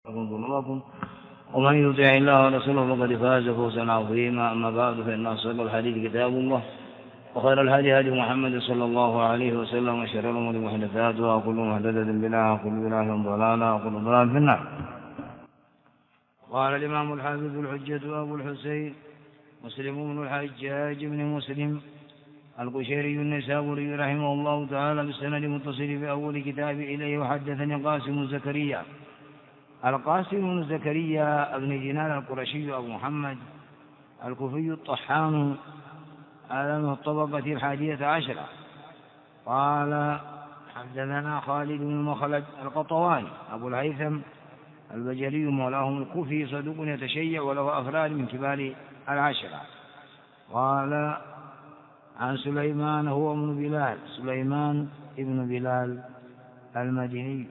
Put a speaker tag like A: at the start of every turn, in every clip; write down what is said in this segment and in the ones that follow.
A: ذنوبكم ومن يطع الله ورسوله فقد فاز فوزا عظيما. أما بعد فإن أصدق الحديث كتاب الله وخير الهدي هدي محمد صلى الله عليه وسلم وشر الأمور محدثاتها وكل محدثة بدعة وكل بدعة ضلالة وكل ضلالة في النار. قال الإمام الحافظ الحجة أبو الحسين مسلم بن الحجاج بن مسلم القشيري النيسابوري رحمه الله تعالى بالسند المتصل في أول كتاب إليه وحدثني قاسم زكريا القاسم بن زكريا ابن جنان القرشي أبو محمد الكوفي الطحان هذا من الطبقة 11. قال حدثنا خالد بن مخلد القطواني أبو الهيثم البجلي مولاهم الكوفي صدوق يتشيع وله أفراد من كبار 10. قال عن سليمان هو ابن بلال سليمان ابن بلال المديني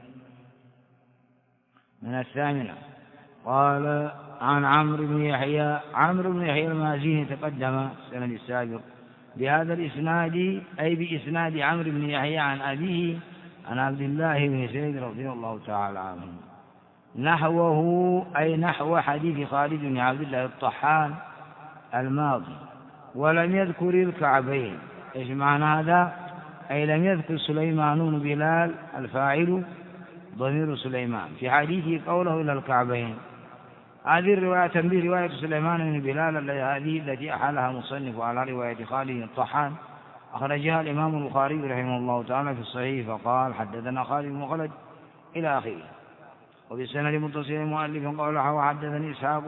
A: من 8. قال عن عمرو بن يحيى المازيني تقدم السند السابق بهذا الإسناد أي بإسناد عمرو بن يحيى عن أبيه عن عبد الله بن زيد رضي الله تعالى عنه نحوه أي نحو حديث خالد بن عبد الله الطحان الماضي ولم يذكر الكعبين. إيش معنى هذا؟ أي لم يذكر سليمان بن بلال الفاعل ضمير سليمان في حديثه قوله إلى الكعبين. هذه الرواية تنبيه رواية سليمان بن بلال هذه التي أحالها مصنف على رواية خالد الطحان أخرجها الإمام البخاري رحمه الله تعالى في الصحيح فقال حدثنا خالد بن مخلد إلى آخره. وبالسند متصل المؤلف قال وحدثني إسحاق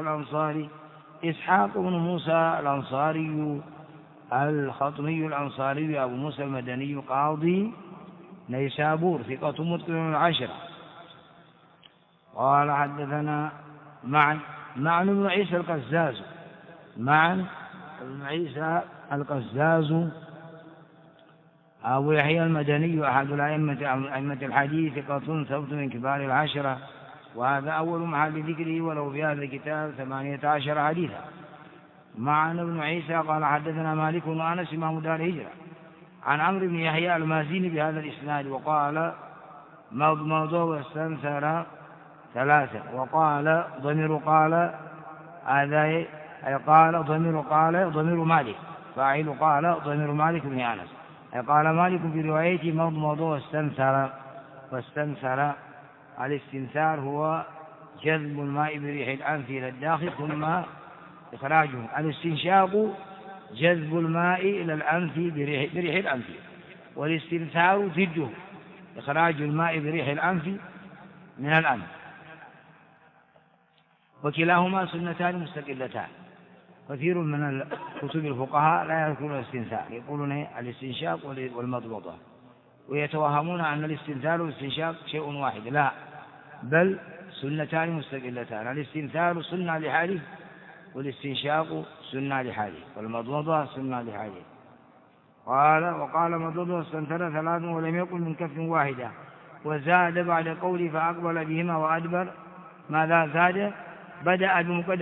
A: بن موسى الأنصاري الخطمي الأنصاري أبو موسى المدني قاضي نيسابور ثقة متقن 10. قال حدثنا معن بن عيسى القزاز أبو يحيى المدني أحد أئمة الحديث ثقة ثبت من كبار 10. وهذا أول محل ذكره ولو في هذا الكتاب 18 حديثا. معن بن عيسى قال حدثنا مالك بن أنس إمام دار الهجرة عن عمرو بن يحيى المازيني بهذا الإسناد وقال موضوع واستنثر 3. وقال ضمير قال هذا أي قال ضمير مالك فاعل قال ضمير مالك بن أنس أي قال مالك في روايته موضوع واستنثر. الاستنثار هو جذب الماء بريح الأنف إلى الداخل ثم إخراجه. الاستنشاق جذب الماء إلى الأنف بريح الأنف والاستنثار ضده إخراج الماء بريح الأنف من الأنف وكلاهما سنتان مستقلتان. كثير من كتب الفقهاء لا يذكرون الاستنثار يقولون الاستنشاق والمضمضة ويتوهمون أن الاستنثار والاستنشاق شيء واحد لا بل سنتان مستقلتان. الاستنثار سنة لحاله والاستنشاق سنة لحاله والمضمضة سنة لحاله. وقال مضمضة واستنثر 3 ولم يقل من كف واحدة. وزاد بعد قوله فأقبل بهما وأدبر ماذا زاد؟ بدأ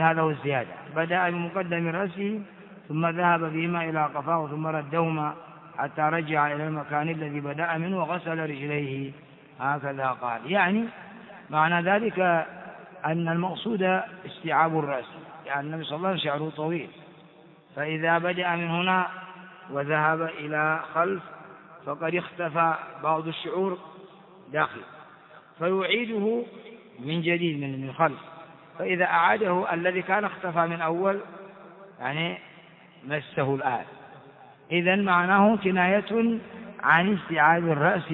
A: بمقدم رأسه ثم ذهب بهما إلى قفاه ثم ردهما حتى رجع إلى المكان الذي بدأ منه وغسل رجليه هكذا قال. يعني معنى ذلك أن المقصود استيعاب الرأس يعني النبي صلى الله عليه وسلم شعره طويل فإذا بدأ من هنا وذهب إلى خلف فقد اختفى بعض الشعور داخل فيعيده من جديد من خلف فإذا أعاده الذي كان اختفى من أول يعني مسه الآن. إذن معناه كناية عن استيعاب الرأس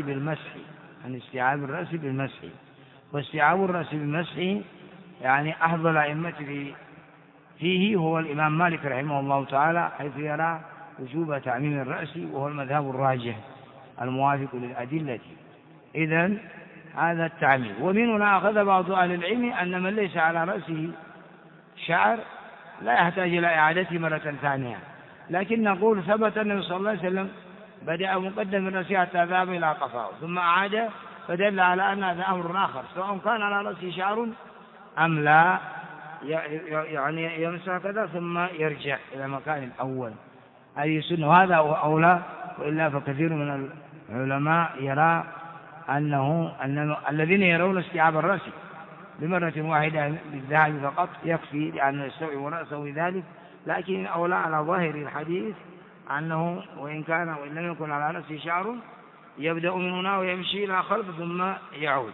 A: بالمسح واستيعاب الرأس بالمسح يعني أفضل الأئمة فيه هو الإمام مالك رحمه الله تعالى حيث يرى وجوب تعميم الرأس وهو المذهب الراجح الموافق للأدلة. إذن هذا التعميم. ومن هنا أخذ بعض أهل العلم أن من ليس على رأسه شعر لا يحتاج إلى إعادته مرة ثانية لكن نقول ثبت النبي صلى الله عليه وسلم بدأ مقدم الرأس حتى ذهب إلى قفاه ثم أعاد فدل على أن هذا أمر آخر سواء كان على رأسه شعر أم لا يعني يمسح كذا ثم يرجع إلى مكان الأول. هذه سنة وهذا أولى وإلا فكثير من العلماء يرى أن الذين يرون استيعاب الرأس بمرة واحدة بالذهب فقط يكفي لأنه يستوعب رأسه بذلك، لكن الأولى على ظاهر الحديث أنه وإن لم يكن على رأسه شعر يبدأ من هنا ويمشي إلى خلف ثم يعود.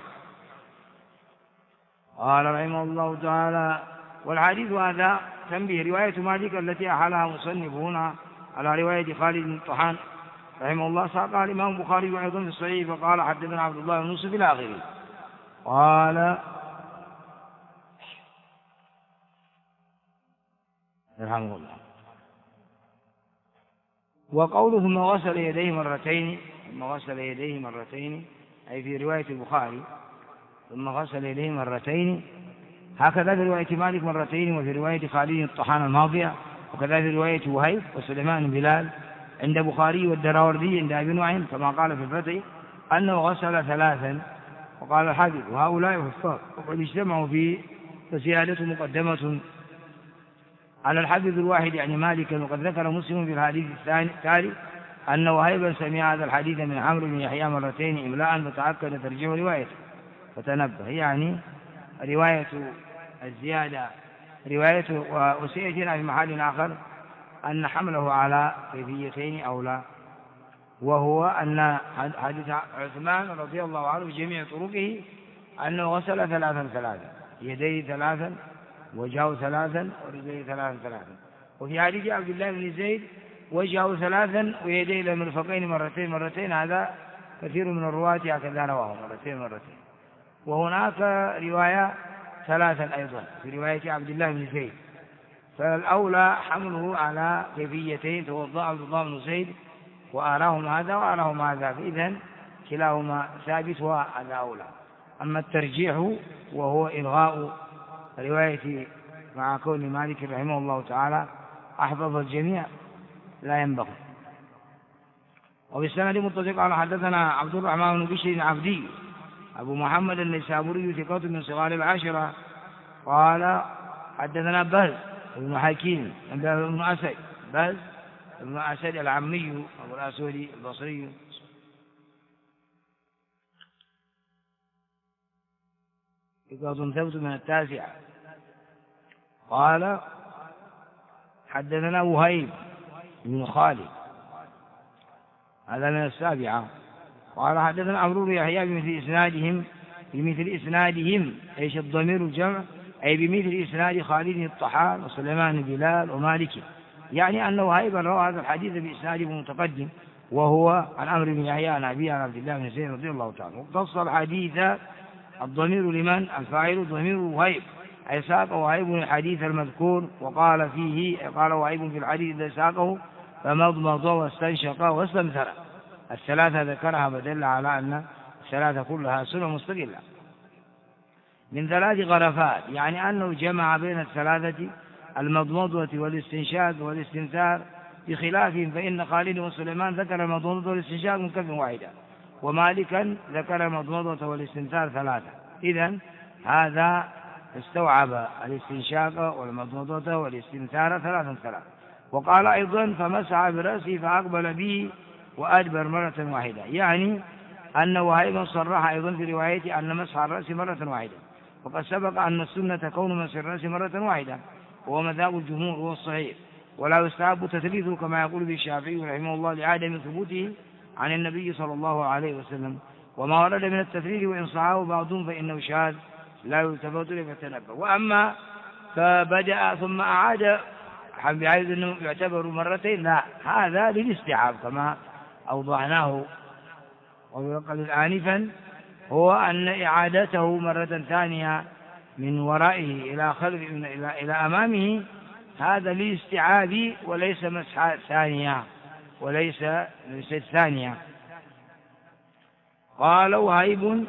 A: قال رحمه الله تعالى: والحديث هذا تنبيه رواية مالك التي أحالها مصنف هنا على رواية خالد بن الطحان رحمه الله ساقها الإمام البخاري أيضا في الصحيح فقال: حدثنا عبد الله بن يوسف إلى آخره. قال رحمه الله: وقوله ثم غسل يديه مرتين أي في رواية البخاري ثم غسل يديه مرتين، هكذا في رواية مالك مرتين، وفي رواية خالد الطحان الماضية، وكذا في رواية وهيب وسليمان بلال عند بخاري والدراوردي عند أبي نعيم كما قال في الفتح أنه غسل ثلاثا. وقال الحافظ: وهؤلاء حفاظ وقد اجتمعوا في فزيادة مقدمة على الحديث الواحد يعني مالكا. وقد ذكر مسلم في الحديث التالي أن وهيبا سمع هذا الحديث من عمرو بن يحيى مرتين إملاء فتعكد ترجيح روايته فتنبه، يعني رواية الزيادة روايته. وسيأتينا في محل آخر أن حمله على كيفيتين أولى، وهو أن حديث عثمان رضي الله عنه بجميع طرقه أنه غسل ثلاثا يديه ثلاثا وجهه ثلاثا ورجليه ثلاثا. وفي حديث عبد الله بن زيد وجهه ثلاثا ويديه إلى المرفقين مرتين، هذا كثير من الرواة هكذا رواه مرتين. وهناك رواية ثلاثا أيضا في رواية عبد الله بن زيد، فالأولى حمله على كيفيتين توضأ عبد الله بن زيد وأراهم هذا وأراهم هذا، فإذن كلاهما ثابت وهذا أولى. أما الترجيح وهو إلغاء رواية مع كون مالك رحمه الله تعالى أحفظ الجميع لا ينبغي. وبالسند متفق على حدثنا عبد الرحمن بن بشر عبدي أبو محمد النيسابوري ثقة من صغار العاشرة قال: حدثنا بهز بن حكيم بن أسد، بهز بن أسد العمي أبو الأسود البصري ثقة ثبت من التاسعة قال: حدثنا وهيب بن خالد هذا من السابعة قال: حدثنا عمرو بن يحيى بمثل إسنادهم ايش الضمير الجمع أي بمثل إسناد خالد الطحان وسليمان بلال ومالك، يعني أنه وهيب روى هذا الحديث بإسناده متقدم وهو عن عمرو بن يحيى عن أبي عن عبد الله بن زيد رضي الله تعالى. واقتص الحديث الضمير لمن الفاعل ضمير وهيب أي ساق وهيب الحديث المذكور، وقال فيه قال وهيب في الحديث إذا ساقه فمضمض واستنشق واستمثل. الثلاثة ذكرها بدل على أن الثلاثة كلها سنة مستقلة من 3 غرفات، يعني أنه جمع بين الثلاثة المضمضة والاستنشاق والاستنثار بخلافهم، فإن خالد وسليمان ذكر المضمضة والاستنشاق من كف واحدة، ومالكا ذكر المضمضة والاستنثار 3. إذن هذا استوعب الاستنشاق والمضمضة والاستنثار 3. وقال أيضا فمسح برأسه فأقبل به وأدبر مرة واحدة، يعني أن وهيبا صرح أيضا في روايته أن مسح الرأس مرة واحدة. وقد سبق أن السنة كون مسح الرأس مرة واحدة وهو مذهب الجمهور وهو الصحيح، ولا يستحب تثليثه كما يقول به الشافعي رحمه الله لعدم ثبوته عن النبي صلى الله عليه وسلم. وما ورد من التثليث وإن صححه بعضهم فإنه شاذ لا يلتفت له فتنبه. وأما فبدأ ثم أعاد بحيث أنه يعتبر مرتين، لا، هذا للاستيعاب كما أوضحناه وقال آنفا، هو أن إعادته مرة ثانية من ورائه إلى خلف إلى أمامه هذا للاستيعاب وليس مسحة ثانية ليست ثانية. قال وهيب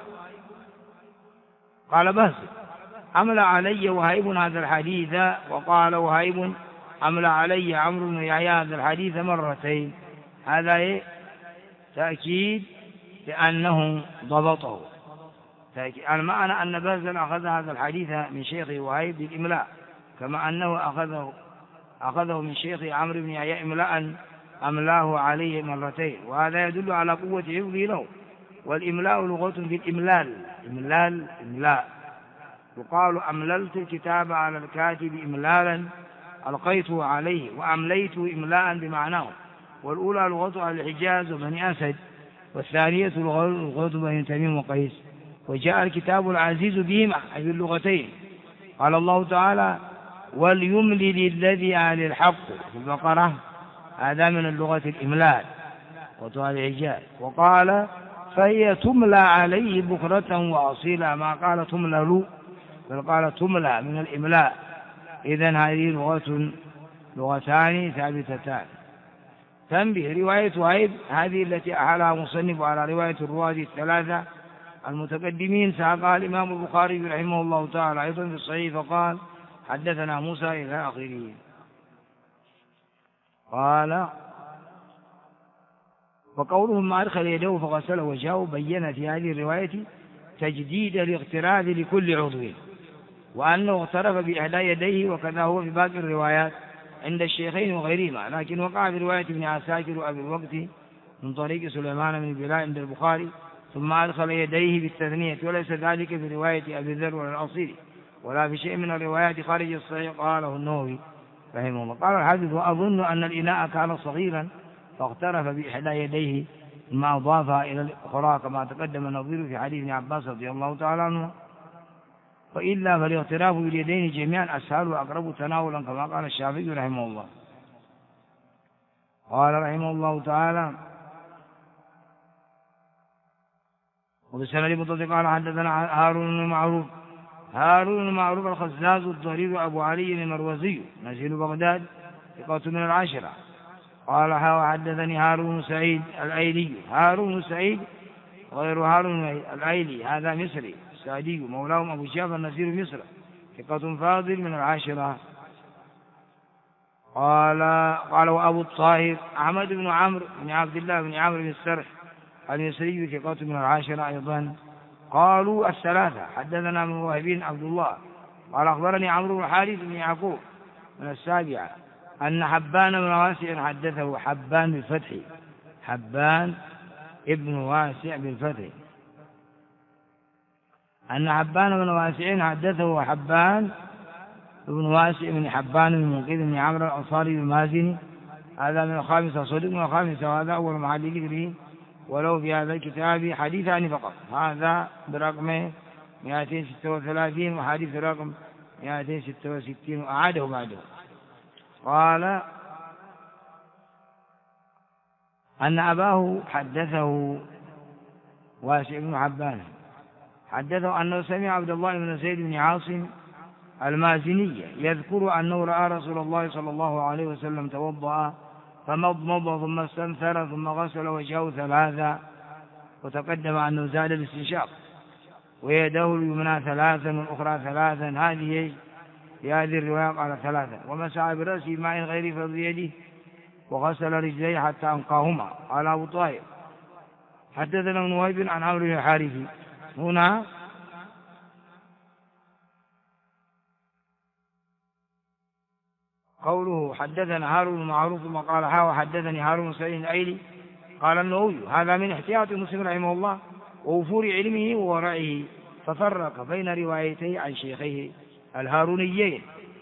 A: قال بهز أملى علي وهيب هذا الحديث، وقال وهيب أملى علي عمرو بن يحيى هذا الحديث مرتين. هذا تأكيد لأنه ضبطه، المعنى أن بهزا أخذ هذا الحديث من شيخه وهيب بالإملاء، كما أنه أخذه من شيخه عمرو بن يحيى إملاء أملاه عليه مرتين، وهذا يدل على قوة حفظه له. والإملاء لغة في الإملال، إملاء يقال أمللت الكتاب على الكاتب إملالا ألقيته عليه، وأمليته إملاء بمعناه. والأولى لغة أهل الحجاز وبني أسد، والثانية لغة بني تميم وقيس. وجاء الكتاب العزيز بهما أي باللغتين. قال الله تعالى: وليملل الذي عليه الحق في البقرة، هذا من اللغة الإملال لغة أهل الحجاز. وقال: فهي تملى عليه بكرة وأصيلا، ما قال تملل بل قال تملى من الإملاء. إذن هذه لغتان ثابتتان. تنبه: رواية وهيب هذه التي أحالها مصنف على رواية الرواة الثلاثة المتقدمين ساقها الإمام البخاري رحمه الله تعالى أيضا في الصحيح، فقال: حدثنا موسى إلى آخره. قال: وقولهم ما أدخل يده فغسل وجهه بين في هذه الرواية تجديد الاغتراف لكل عضو، وأنه اغترف بإحدى يديه، وكذا هو في باقي الروايات عند الشيخين وغيرهما، لكن وقع في رواية ابن عساكر وأبي الوقت من طريق سليمان بن بلال عند البخاري ثم أدخل يديه بالتثنية، وليس ذلك في رواية أبي ذر ولا الأصيل ولا في شيء من الروايات خارج الصحيح. قاله النووي رحمه الله. قال الحافظ: وأظن أن الإناء كان صغيرا فاغترف بإحدى يديه ثم أضافها إلى الأخرى، كما تقدم النظير في حديث ابن عباس رضي الله تعالى عنه. وإلا فالاغتراف باليدين جميعا أسهل وأقرب تناولا، كما قال الشافعي رحمه الله. قال رحمه الله تعالى: وبسند متصل قال: حدثنا هارون بن معروف الخزاز الضرير أبو علي المروزي نزيل بغداد ثقة من العشرة. قال: حدثني هارون سعيد الأيلي. هارون سعيد غير هارون الأيلي، هذا مصري سعدي مولاهم أبو جعفر نزيل مصر ثقة فاضل من العاشرة. قال: وأبو الطاهر أحمد بن عمرو بن عبد الله بن عمرو بن السرح المصري ثقة من العاشرة أيضا. قالوا الثلاثة: حدثنا من وهبين عبد الله قال: أخبرني عمرو بن حارث بن يعقوب من السابعة أن حبان بن واسع حدثه، حبان بالفتح، حبان ابن واسع بالفتح، أن حبان بن واسع حدثه، حبان ابن واسع بن حبان بن منقذ بن عمرو الأنصاري المازني، هذا من الخامسة، صديق من الخامسة، وهذا أول محل ذكره ولو في هذا الكتاب حديثان فقط، هذا برقم 236 وحديث رقم 266 وأعاده بعده. قال: أن أباه حدثه واسع بن حبان حدثه أنه سمع عبد الله بن زيد بن عاصم المازني يذكر أنه رأى رسول الله صلى الله عليه وسلم توضأ فمضمض ثم استنثر ثم غسل وجهه ثلاثا، وتقدم أنه زاد الاستنشاق، ويده اليمنى ثلاثا والأخرى ثلاثا، هذه في هذه الرواية قال ثلاثا، ومسح برأسه ماء غير فضل يده وغسل رجليه حتى أنقاهما. قال أبو طاهر: حدثنا ابن وهب عن عمرو بن الحارث. هنا قوله حدثنا هارون معروف ثم قال: وحدثني هارون سعيد الأيلي. قال النووي: هذا من احتياط مسلم رحمه الله ووفور علمه وورعه، ففرق بين روايتيه عن شيخيه الهارونين،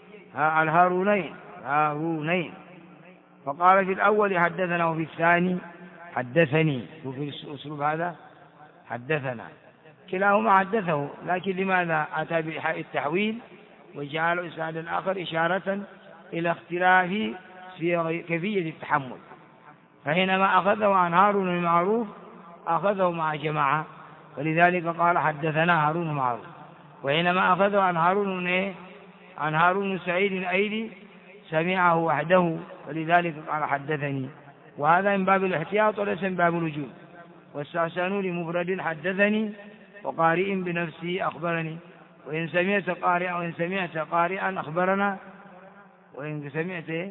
A: فقال في الأول حدثنا وفي الثاني حدثني، وفي الأسلوب هذا حدثنا، كلاهما حدثه، لكن لماذا أتى بالتحويل وجعل إسناد الآخر إشارة إلى اختلاف في كيفية التحمل؟ فحينما أخذه عن هارون المعروف أخذه مع جماعة، ولذلك قال حدثنا هارون المعروف، وحينما أخذه عن هارون سعيد الأيلي سمعه وحده، ولذلك قال حدثني، وهذا من باب الاحتياط وليس من باب الوجوب. واستحسنوا لمفرد حدثني وقارئ بنفسه أخبرني، وإن سمعت قارئا أخبرنا، وإن سمعت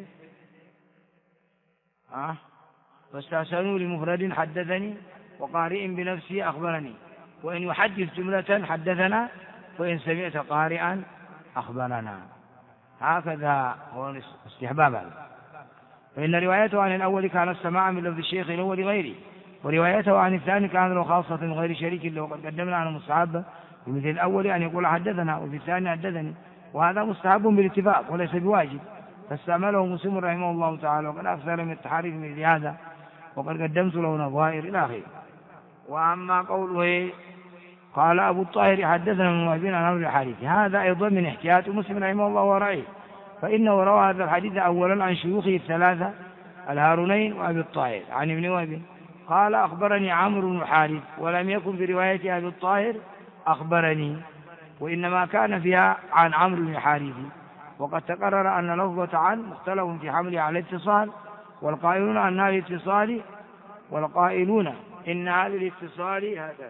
A: واستحسنوا لمفرد حدثني وقارئ بنفسه أخبرني، وإن يحدث جملة حدثنا، وإن سمعت قارئا أخبرنا، هكذا هو استحبابا. فإن روايته عن الأول كان سماعا من لفظ الشيخ له ولغيره، وروايته عن الثاني كان له خاصة من غير شريك له، وقد قدمنا على المستحب في مثل الأول أن يقول حدثنا، وفي الثاني حدثني، وهذا مستحب بالاتفاق وليس بواجب، فاستعمله مسلم رحمه الله تعالى، وقد أكثر من التحريف مثل هذا، وقد قدمت له نظائر إلى آخره. وأما قوله قال أبو الطاهر حدثنا من وهبين عن عمرو الحارثي، هذا أيضا من احتياط مسلم رحمه الله ورأيه، فإنه روى هذا الحديث أولا عن شيوخه الثلاثة الهارونين وأبي الطاهر عن ابن وهب قال أخبرني عمرو بن الحارث، ولم يكن في رواية أبي الطاهر أخبرني، وإنما كان فيها عن عمرو بن الحارث. وقد تقرر أن لفظة عن مختلف في حمله على الاتصال، والقائلون أنها الاتصال، والقائلون إنها للاتصال هذا،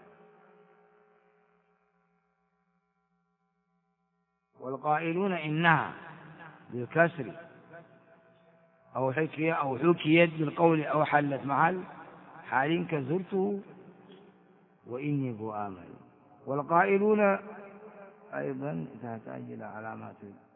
A: والقائلون إنها بالكسر أو حكيت بالقول أو حلت محل حال كزرته وإني ذو آمل. والقائلون أيضا إذا تأجل علامات،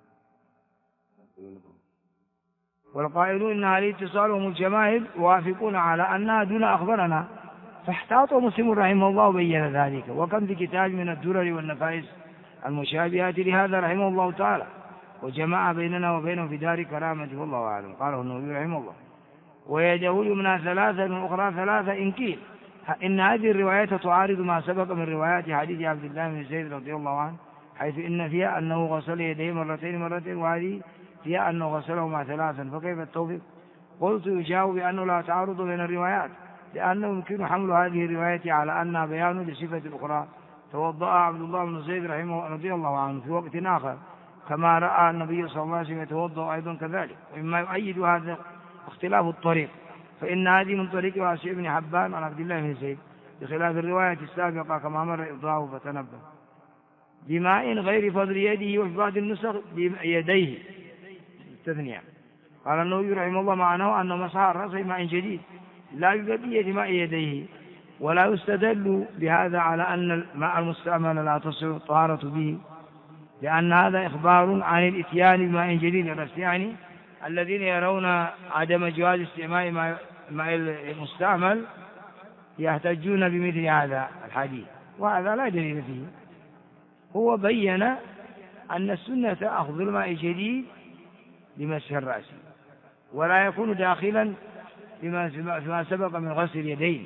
A: والقائلون إنها الاتصال هم الجماهير وافقون على أنها دون أخبرنا، فاحتاط مسلم رحمه الله وبين ذلك، وكم في كتاب من الدرر والنفائس المشابهات لهذا رحمه الله تعالى، وجمع بيننا وبينه في دار كرامته والله أعلم. قاله النووي رحمه الله. ويده اليمنى ثلاثة والأخرى ثلاثة إن قيل إن هذه الروايات تعارض ما سبق من روايات حديث عبد الله بن زيد رضي الله عنه، حيث إن فيها أنه غسل يديه مرتين، وهذه فيها أنه غسلهما ثلاثا، فكيف التوفيق؟ قلت يجاوب بأنه لا تعارض بين الروايات، لأنه يمكن حمل هذه الرواية على أنها بيان لصفة أخرى توضأ عبد الله بن زيد رحمه رضي الله عنه في وقت آخر، كما رأى النبي صلى الله عليه وسلم يتوضأ أيضا كذلك. ومما يؤيد هذا اختلاف الطريق، فإن هذه من طريق واسع بن حبان عن عبد الله بن زيد، بخلاف الرواية السابقة كما مر إضاءه فتنبه، بماء غير فضل يده، وفي بعض النسخ بيديه استثنيا. قال النووي رحمه الله معناه أنه مسح الرأس بماء جديد لا ببقية ماء يديه، ولا يستدل بهذا على أن الماء المستعمل لا تصح الطهارة به، لأن هذا إخبار عن الإتيان بماء جديد، يعني الذين يرون عدم جواز استعمال ماء المستعمل يحتجون بمثل هذا الحديث، وهذا لا دليل فيه. هو بين أن السنة أخذ الماء الجديد لمسح الرأس، ولا يكون داخلا فيما سبق من غسل اليدين.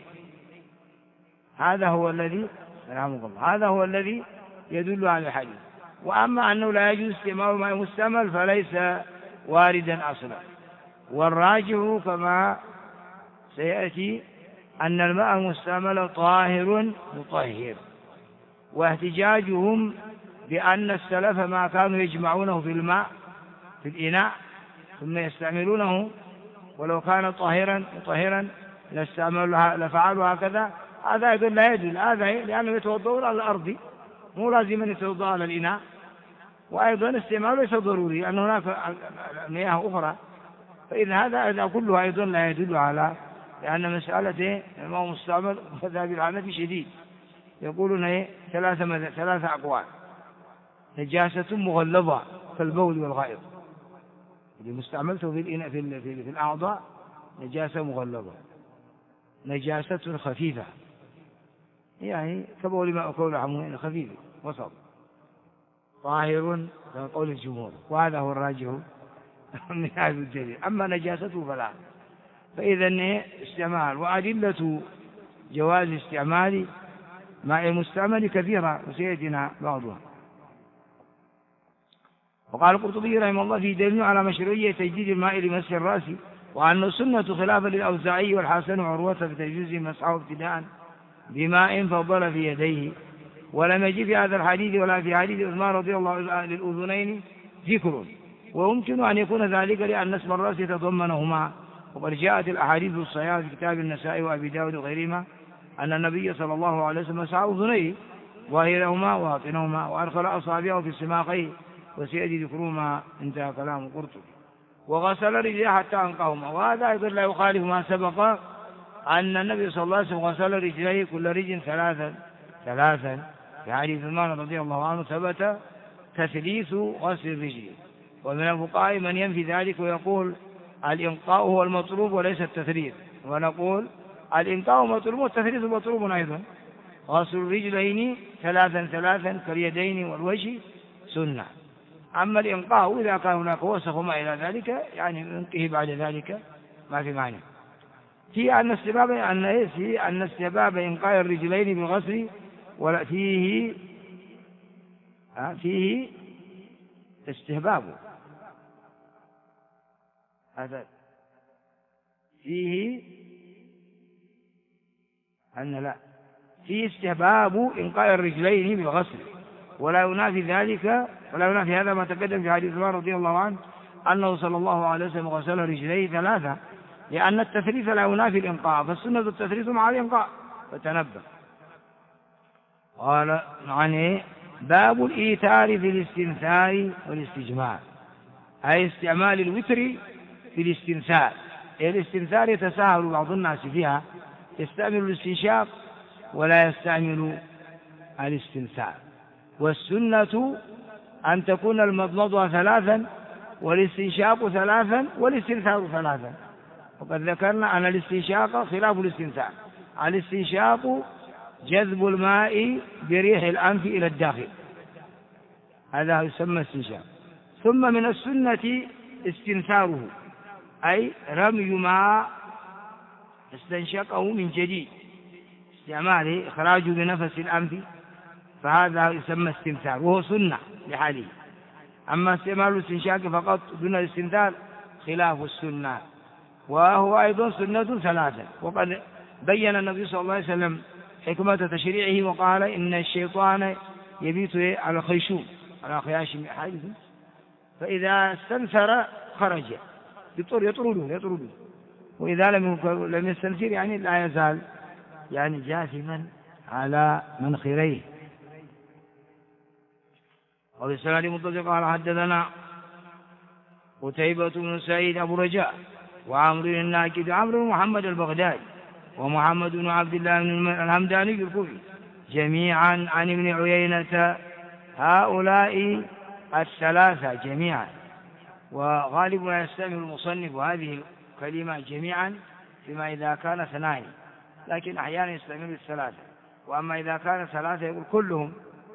A: هذا هو الذي يدل على الحديث. وأما أنه لا يجوز استعمال الماء المستعمل فليس واردا أصلا، والراجح كما سيأتي أن الماء المستعمل طاهر مطهر. واحتجاجهم بأن السلف ما كانوا يجمعونه في الماء في الإناء ثم يستعملونه، ولو كان طاهرا مطهرا لفعلوا هكذا، هذا يدل لا يدل هذا، لأنه يتوضؤون على الأرض، مو لازم أن يتوضأ على الإناء. وأيضا استعماله ليس ضروري، لأن هناك مياه أخرى، فإذا هذا كله أيضا لا يدل على، لأن مسألة الماء مستعمل مذهب الحنفي شديد، يقولون ثلاثة أقوال: نجاسة مغلظة كالبول والغائط، اللي مستعملته في الأعضاء نجاسة مغلظة، نجاسة خفيفة يعني كبول ماء كول حموين خفيف وسط، طاهر كما قول الجمهور، وهذا هو الراجح من هذا الدليل. أما نجاسته فلا. فإذا استعمال وأدلة جواز استعمال ماء المستعمل كثيرة وسيأتينا بعضها. وقال القرطبي رحمه الله في دليل على مشروعية تجديد الماء لمسح الرأس، وأن سنة خلافا للأوزاعي والحسن وعروة في تجويز مسحه ابتداء بماء فضل في يديه، ولم يجي في هذا الحديث ولا في حديث عثمان رضي الله عنه للأذنين ذكر، ويمكن أن يكون ذلك لأن اسم الرأس يتضمنهما. وقد جاءت الأحاديث الصحيحة في كتاب النسائي وأبي داود وغيرهما أن النبي صلى الله عليه وسلم مسح أذنيه ظاهرهما وباطنهما، وأدخل أصابعه في السماقين، وسيأتي ذكرهما. انتهى كلام قرطبي. وغسل رجليه حتى أنقاهما، وهذا أيضا لا يخالف ما سبق أن النبي صلى الله عليه وسلم غسل رجليه كل رجل ثلاثا. في حديث عثمان رضي الله عنه ثبت تثليث غسل الرجل. ومن الفقهاء من ينفي ذلك ويقول الإنقاء هو المطلوب وليس التثليث، ونقول الإنقاء مطلوب والتثليث مطلوب أيضا، غسل الرجلين ثلاثا ثلاثا كاليدين والوجه سنة. أما الإنقاء إذا كان هناك وسخ وما إلى ذلك يعني ينقيه بعد ذلك ما في معنى. في أن استباب إنقاء الرجلين بالغسل ولا فيه استحباب، هذا فيه فيه استحباب إنقاء الرجلين بالغسل، ولا ينافي هذا ما تقدم في حديث عمر رضي الله عنه أنه صلى الله عليه وسلم غسل رجليه ثلاثة، لأن التثليث لا ينافي الإنقاء، فالسنة التثليث مع الإنقاء، فتنبه. قال عن باب الإيتار في الاستنثار والاستجمار، أي استعمال الوتر في الاستنثار. الاستنثار يتساهل بعض الناس فيها، يستعمل الاستنشاق ولا يستعمل الاستنثار. والسنة أن تكون المضمضة ثلاثا والاستنشاق ثلاثا والاستنثار ثلاثا. وقد ذكرنا أن الاستنشاق خلاف الاستنثار. الاستنشاق جذب الماء بريح الأنف إلى الداخل، هذا يسمى استنشاق. ثم من السنة استنثاره، أي رمي ما استنشقه من جديد، استعماله إخراجه بنفس الأنف، فهذا يسمى استنثار وهو سنة لحاله. أما استعمال الاستنشاق فقط دون الاستنثار خلاف السنة، وهو أيضا سنة ثلاثة. وقد بين النبي صلى الله عليه وسلم حكمة تشريعه وقال إن الشيطان يبيت على الخيشوم على خياش حاجز، فإذا استنثر خرج يطرده، وإذا لم يستنثر يعني لا يزال يعني جاثما على منخريه. وبالسناد متصل قال حدثنا قتيبة بن سعيد أبو رجاء وعمرو الناكد عمرو بن محمد البغدادي ومحمد بن عبد الله بن الهمداني الكوفي جميعا عن ابن عيينة، هؤلاء الثلاثة جميعا. وغالب ما يستعمل المصنف هذه الكلمة جميعا فيما إذا كان اثنان، لكن أحيانا يستعمل الثلاثة، وأما إذا كان ثلاثة يقول كلهم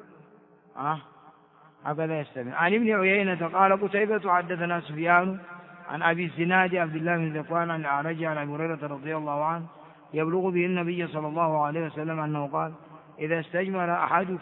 A: هكذا يستعمل. عن ابن عيينة قال قتيبة حدثنا سفيان عن أبي الزناد عبد الله بن ذكوان عن الأعرج عن أبي هريرة رضي الله عنه يبلغ به النبي صلى الله عليه وسلم أنه قال إذا استجمر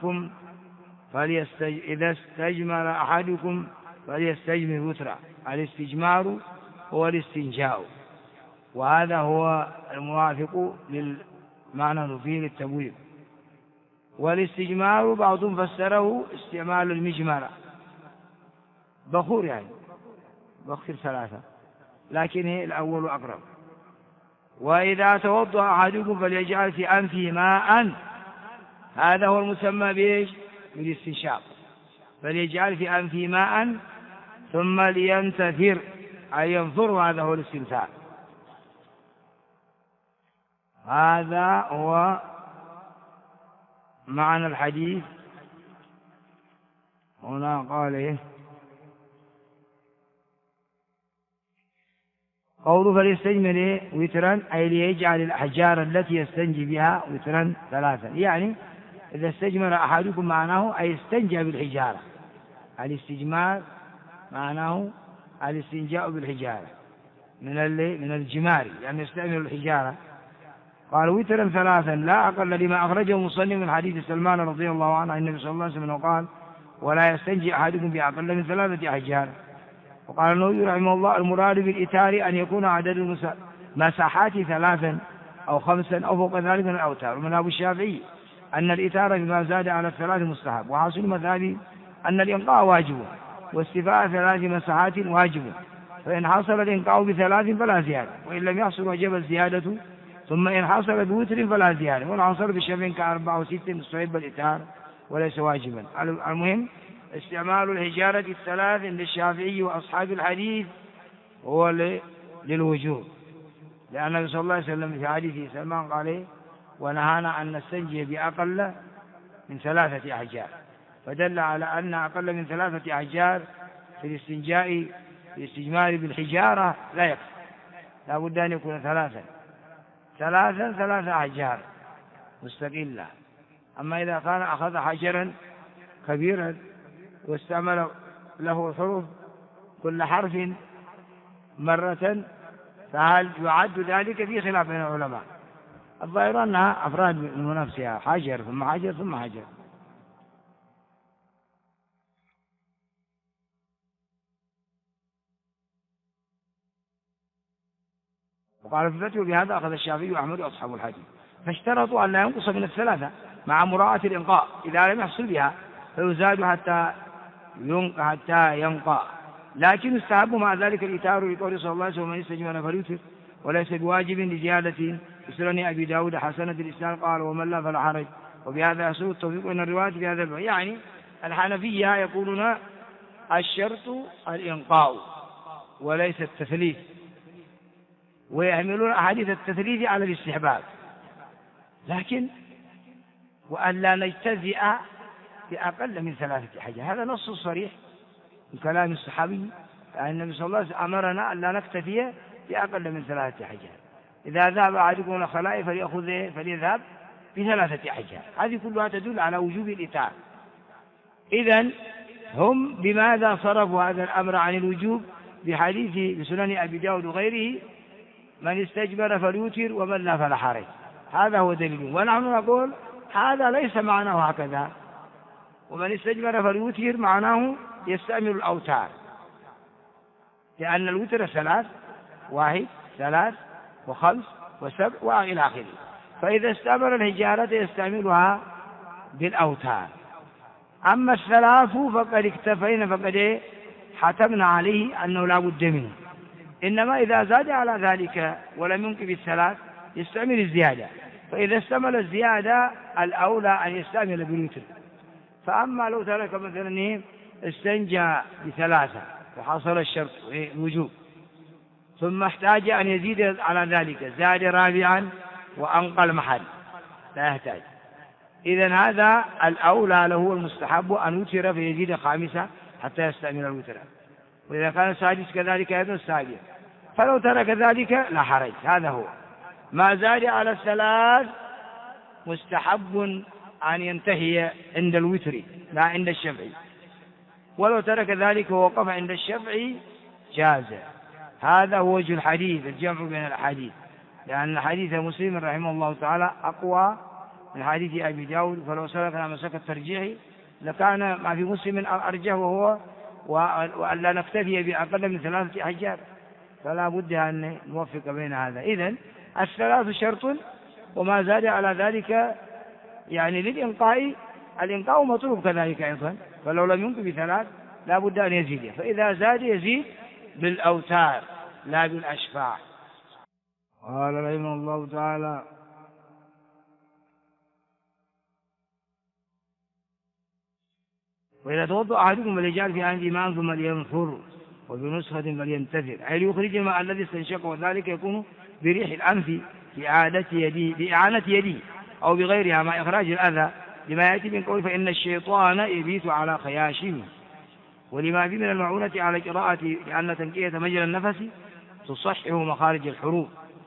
A: أحدكم فليستجمر وترا. الاستجمار هو الاستنجاء، وهذا هو الموافق للمعنى فيه للتبويب. والاستجمار بعضهم فسره استعمال المجمرة، بخور يعني بخر ثلاثة، لكن الأول أقرب. وإذا توضأ أحدكم فليجعل في أنفه ماء، هذا هو المسمى بالاستنشاق، فليجعل في أنفه ماء ثم لينتثر أي ينظر، هذا هو الاستنثار. هذا هو معنى الحديث. هنا قال قوله فليستجمر وترا أي ليجعل الأحجار التي يستنجي بها وترا ثلاثا، يعني إذا استجمر أحدكم معناه أي استنجى بالحجارة. الاستجمار معناه الاستنجاء بالحجارة من الجمار، يعني يستعمل الحجارة. قال وترا ثلاثا لا أقل، لما أخرجه مصنف من حديث سلمان رضي الله عنه عن النبي صلى الله عليه وسلم قال ولا يستنجي أحدكم بأقل من 3 أحجار. وقال النووي رحمه الله المراد بالإتار أن يكون عدد مساحات 3 أو 5 أو فوق ذلك من الأوتار. ومذهب الشافعي أن الإتار بما زاد على 3 مستحب، وحاصل مذهبي أن الإنقاء واجب واستيفاء 3 مساحات واجب، فإن حصل الإنقاء ب3 فلا زيادة، وإن لم يحصل وجب الزيادة، ثم إن حصل بوتر فلا زيادة، وإن حصل بشبه ك4 أو 6 مستحب الإتار وليس واجبا. المهم استعمال الحجارة 3 للشافعي وأصحاب الحديث هو للوجوب، لأن النبي صلى الله عليه وسلم في حديث سلمان قال ونهانا أن نستنجي بأقل من 3 أحجار، فدل على أن أقل من 3 أحجار في الاستنجاء الاستجمار بالحجارة لا يكفي، لا بد أن يكون 3 أحجار مستقلة. أما إذا كان أخذ حجرا كبيرا واستعمل له حروف كل حرف مرة، فهل يعد ذلك؟ في خلاف بين العلماء. الظاهر أنها أفراد من نفسها، حجر ثم حجر ثم حجر. وقال في الفتوى بهذا أخذ الشافعي وأحمد وأصحاب الحديث، فاشترطوا أن لا ينقص من الثلاثة مع مراعاة الإنقاء إذا لم يحصل بها، فيزاد حتى ينقى. لكن استحب مع ذلك الإيتار لقول صلى الله عليه وسلم: من استجمل فليوتر، وليس بواجب لزيادة. في سنن أبي داود حسنة الإسلام قال: ومن لا فلا حرج. وبهذا يحصل التوفيق بين الروايات في هذا الباب. يعني الحنفية يقولون الشرط الإنقاء وليس التثليث، ويحملون أحاديث التثليث على الاستحباب، لكن وأن لا نجتزئ بأقل من 3 حجر. هذا نص صريح من كلام الصحابي، يعني النبي صلى الله عليه وسلم أمرنا أن لا نكتفي بأقل من 3 حجر. إذا ذهب أحدكم إلى الخلاء فليذهب ب3 حجر. هذه كلها تدل على وجوب الإتار. إذن هم بماذا صرفوا هذا الأمر عن الوجوب؟ بحديث بسنن أبي داود وغيره: من استجبر فليوتر ومن لا فلا حرج. هذا هو دليل. ونحن نقول هذا ليس معناه هكذا. ومن استجبر فليوتر معناه يستعمل الأوتار، لأن الوتر 3: 1 3 و5 و7 وإلى آخره. فإذا استعمل الحجارة يستعملها بالأوتار. أما 3 فقد اكتفينا، فقد حتمنا عليه أنه لا بد منه. إنما إذا زاد على ذلك ولم ينقذ 3 يستعمل الزيادة. فإذا استعمل الزيادة الأولى أن يستعمل بالوتر. فأما لو ترك مثلا استنجى ب3 وحصل الشرط الوجوب، ثم احتاج أن يزيد على ذلك، زاد رابعا وأنقى المحل، لا يحتاج. إذن هذا الأولى له المستحب أن يوتر فيزيد 5 حتى يستعمل الوتر. وإذا كان السادس كذلك أيضا السابع. فلو ترك ذلك لا حرج. هذا هو ما زاد على 3 مستحب أن ينتهي عند الوتر لا عند الشفعي. ولو ترك ذلك ووقف عند الشفعي جاز. هذا هو وجه الحديث، الجمع بين الحديث، لأن حديث مسلم رحمه الله تعالى أقوى من حديث أبي داود. فلو سلكنا مسلك الترجيح لكان ما في مسلم أرجح، وهو وأن لا نكتفي بأقل من 3 حجار. فلا بد أن نوفق بين هذا. إذن 3 شرط، وما زاد على ذلك يعني للإنقاء. الإنقاء مطلوب كذلك أيضا، فلو لم ينقذ ب3 لا بد أن يزيد. فإذا زاد يزيد بالأوتار لا بالأشفاع. قال رحمه الله تعالى: وإذا توضأ أحدكم فليجعل في أنفه ماء ثم لينفر، وفي نسخة فلينتثر، أي ليخرج الماء الذي استنشقه، وذلك يكون بريح الأنف بإعانة يده أو بغيرها مع إخراج الأذى، لما يأتي من قول: فإن الشيطان يبيت على خياشمه، ولما فيه من المعونة على قراءة، لأن تنقية مجرى النفس تصحح مخارج الحروف.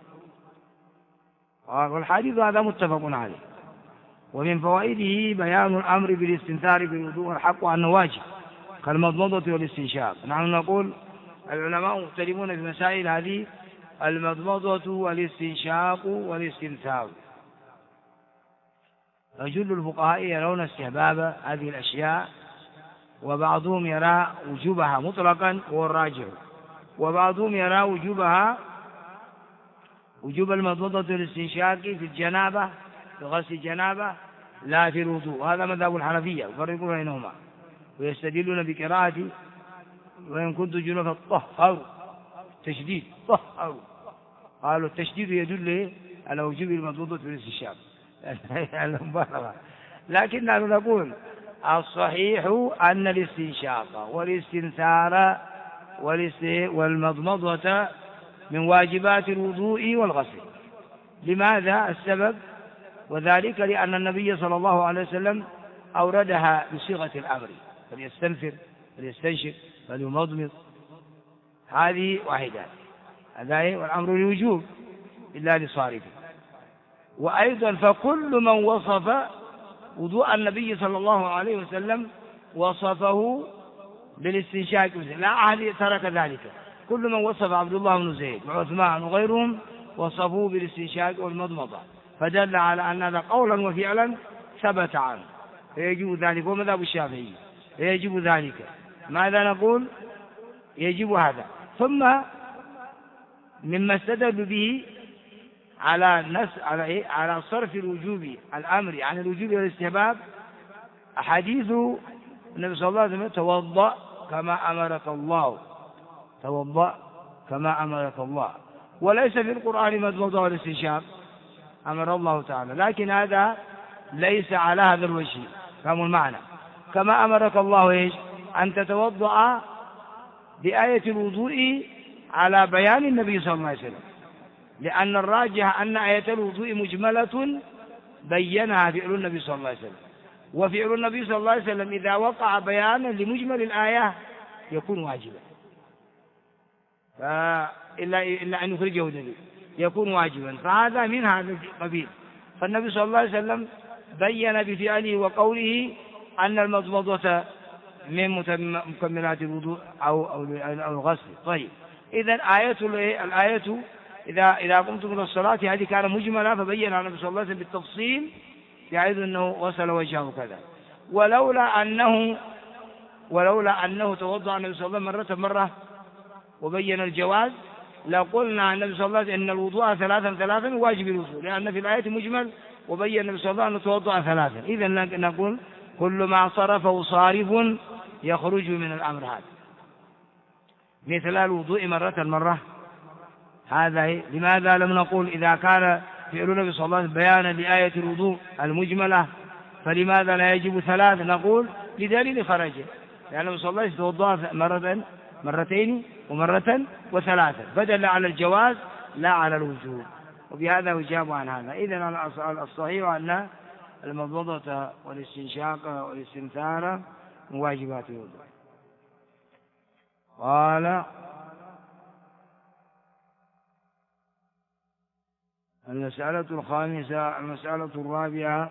A: والحديث هذا متفق عليه. ومن فوائده بيان الأمر بالاستنثار بالوضوء الحق وأنه واجب كالمضمضة والاستنشاق. نحن نقول العلماء مختلفون في مسائل هذه: المضمضة والاستنشاق والاستنثار. فجل الفقهاء يرون استحباب هذه الأشياء، وبعضهم يرى وجوبها مطلقا وهو الراجح، وبعضهم يرى وجوب المضمضة والاستنشاق في الجنابة، في غسل الجنابة، لا في الوضوء. هذا مذهب الحنفية، يفرقون بينهما، ويستدلون بقراءة: وإن كنت جنبا طهروا، تشديد طهروا. قالوا التشديد يدل على وجوب المضمضة والاستنشاق المبالغة. لكن نحن نقول الصحيح أن الاستنشاق والاستنثار والمضمضة من واجبات الوضوء والغسل. لماذا؟ السبب وذلك لأن النبي صلى الله عليه وسلم أوردها بصيغة الأمر: فليستنثر فليستنشق فليمضمض. هذه واحدة، هذا والأمر للوجوب إلا لصارفه. وأيضا فكل من وصف وضوء النبي صلى الله عليه وسلم وصفه بالاستنشاق، لا أحد ترك ذلك، كل من وصف عبد الله بن زيد وعثمان وغيرهم وصفوه بالاستنشاق والمضمضة، فدل على أن هذا قولا وفعلا ثبت عنه، فيجب ذلك. ومذهب الشافعي يجب ذلك. ماذا نقول؟ يجب هذا. ثم مما استدل به على صرف الوجوب الأمر عن الوجوب والاستحباب حديث النبي صلى الله عليه وسلم: توضأ كما أمرك الله، توضأ كما أمرك الله. وليس في القرآن مضمضة والاستنشاق، أمر الله تعالى، لكن هذا ليس على هذا الوجه. فهموا المعنى؟ كما أمرك الله إيش؟ أن تتوضأ بآية الوضوء على بيان النبي صلى الله عليه وسلم، لأن الراجح أن آية الوضوء مجملة بينها فعل النبي صلى الله عليه وسلم، وفعل النبي صلى الله عليه وسلم إذا وقع بيانا لمجمل الآية يكون واجبا، إلا أن يخرجه دليل يكون واجبا، فهذا من هذا القبيل. فالنبي صلى الله عليه وسلم بين بفعله وقوله أن المضمضة من مكملات الوضوء أو الغسل. طيب، إذن الآية إذا قمتم إلى الصلاة هذه كان مجملة، فبين النبي صلى الله عليه وسلم بالتفصيل بحيث أنه غسل وجهه كذا. ولولا أنه توضأ النبي صلى الله عليه وسلم مرة وبين الجواز لقلنا النبي صلى الله عليه وسلم إن الوضوء ثلاثا واجب الوضوء، لأن في الآية مجمل وبين النبي صلى الله عليه وسلم أنه توضأ ثلاثا. إذن نقول كل ما صرفه صارف يخرج من الأمر هذا، مثل الوضوء مرة. هذا لماذا لم نقول إذا كان فعل النبي صلى الله عليه وسلم بيانا لآية الوضوء المجملة فلماذا لا يجب ثلاث؟ نقول لدليل خرجه، لأن النبي صلى الله عليه وسلم توضأ مرتين ومرة وثلاثة، فدل على الجواز لا على الوجوب، وبهذا يجاب عن هذا. إذن الصحيح أن المضمضة والاستنشاق والاستنثار من واجبات الوضوء. قال: المسألة الخامسة. المسألة الرابعة: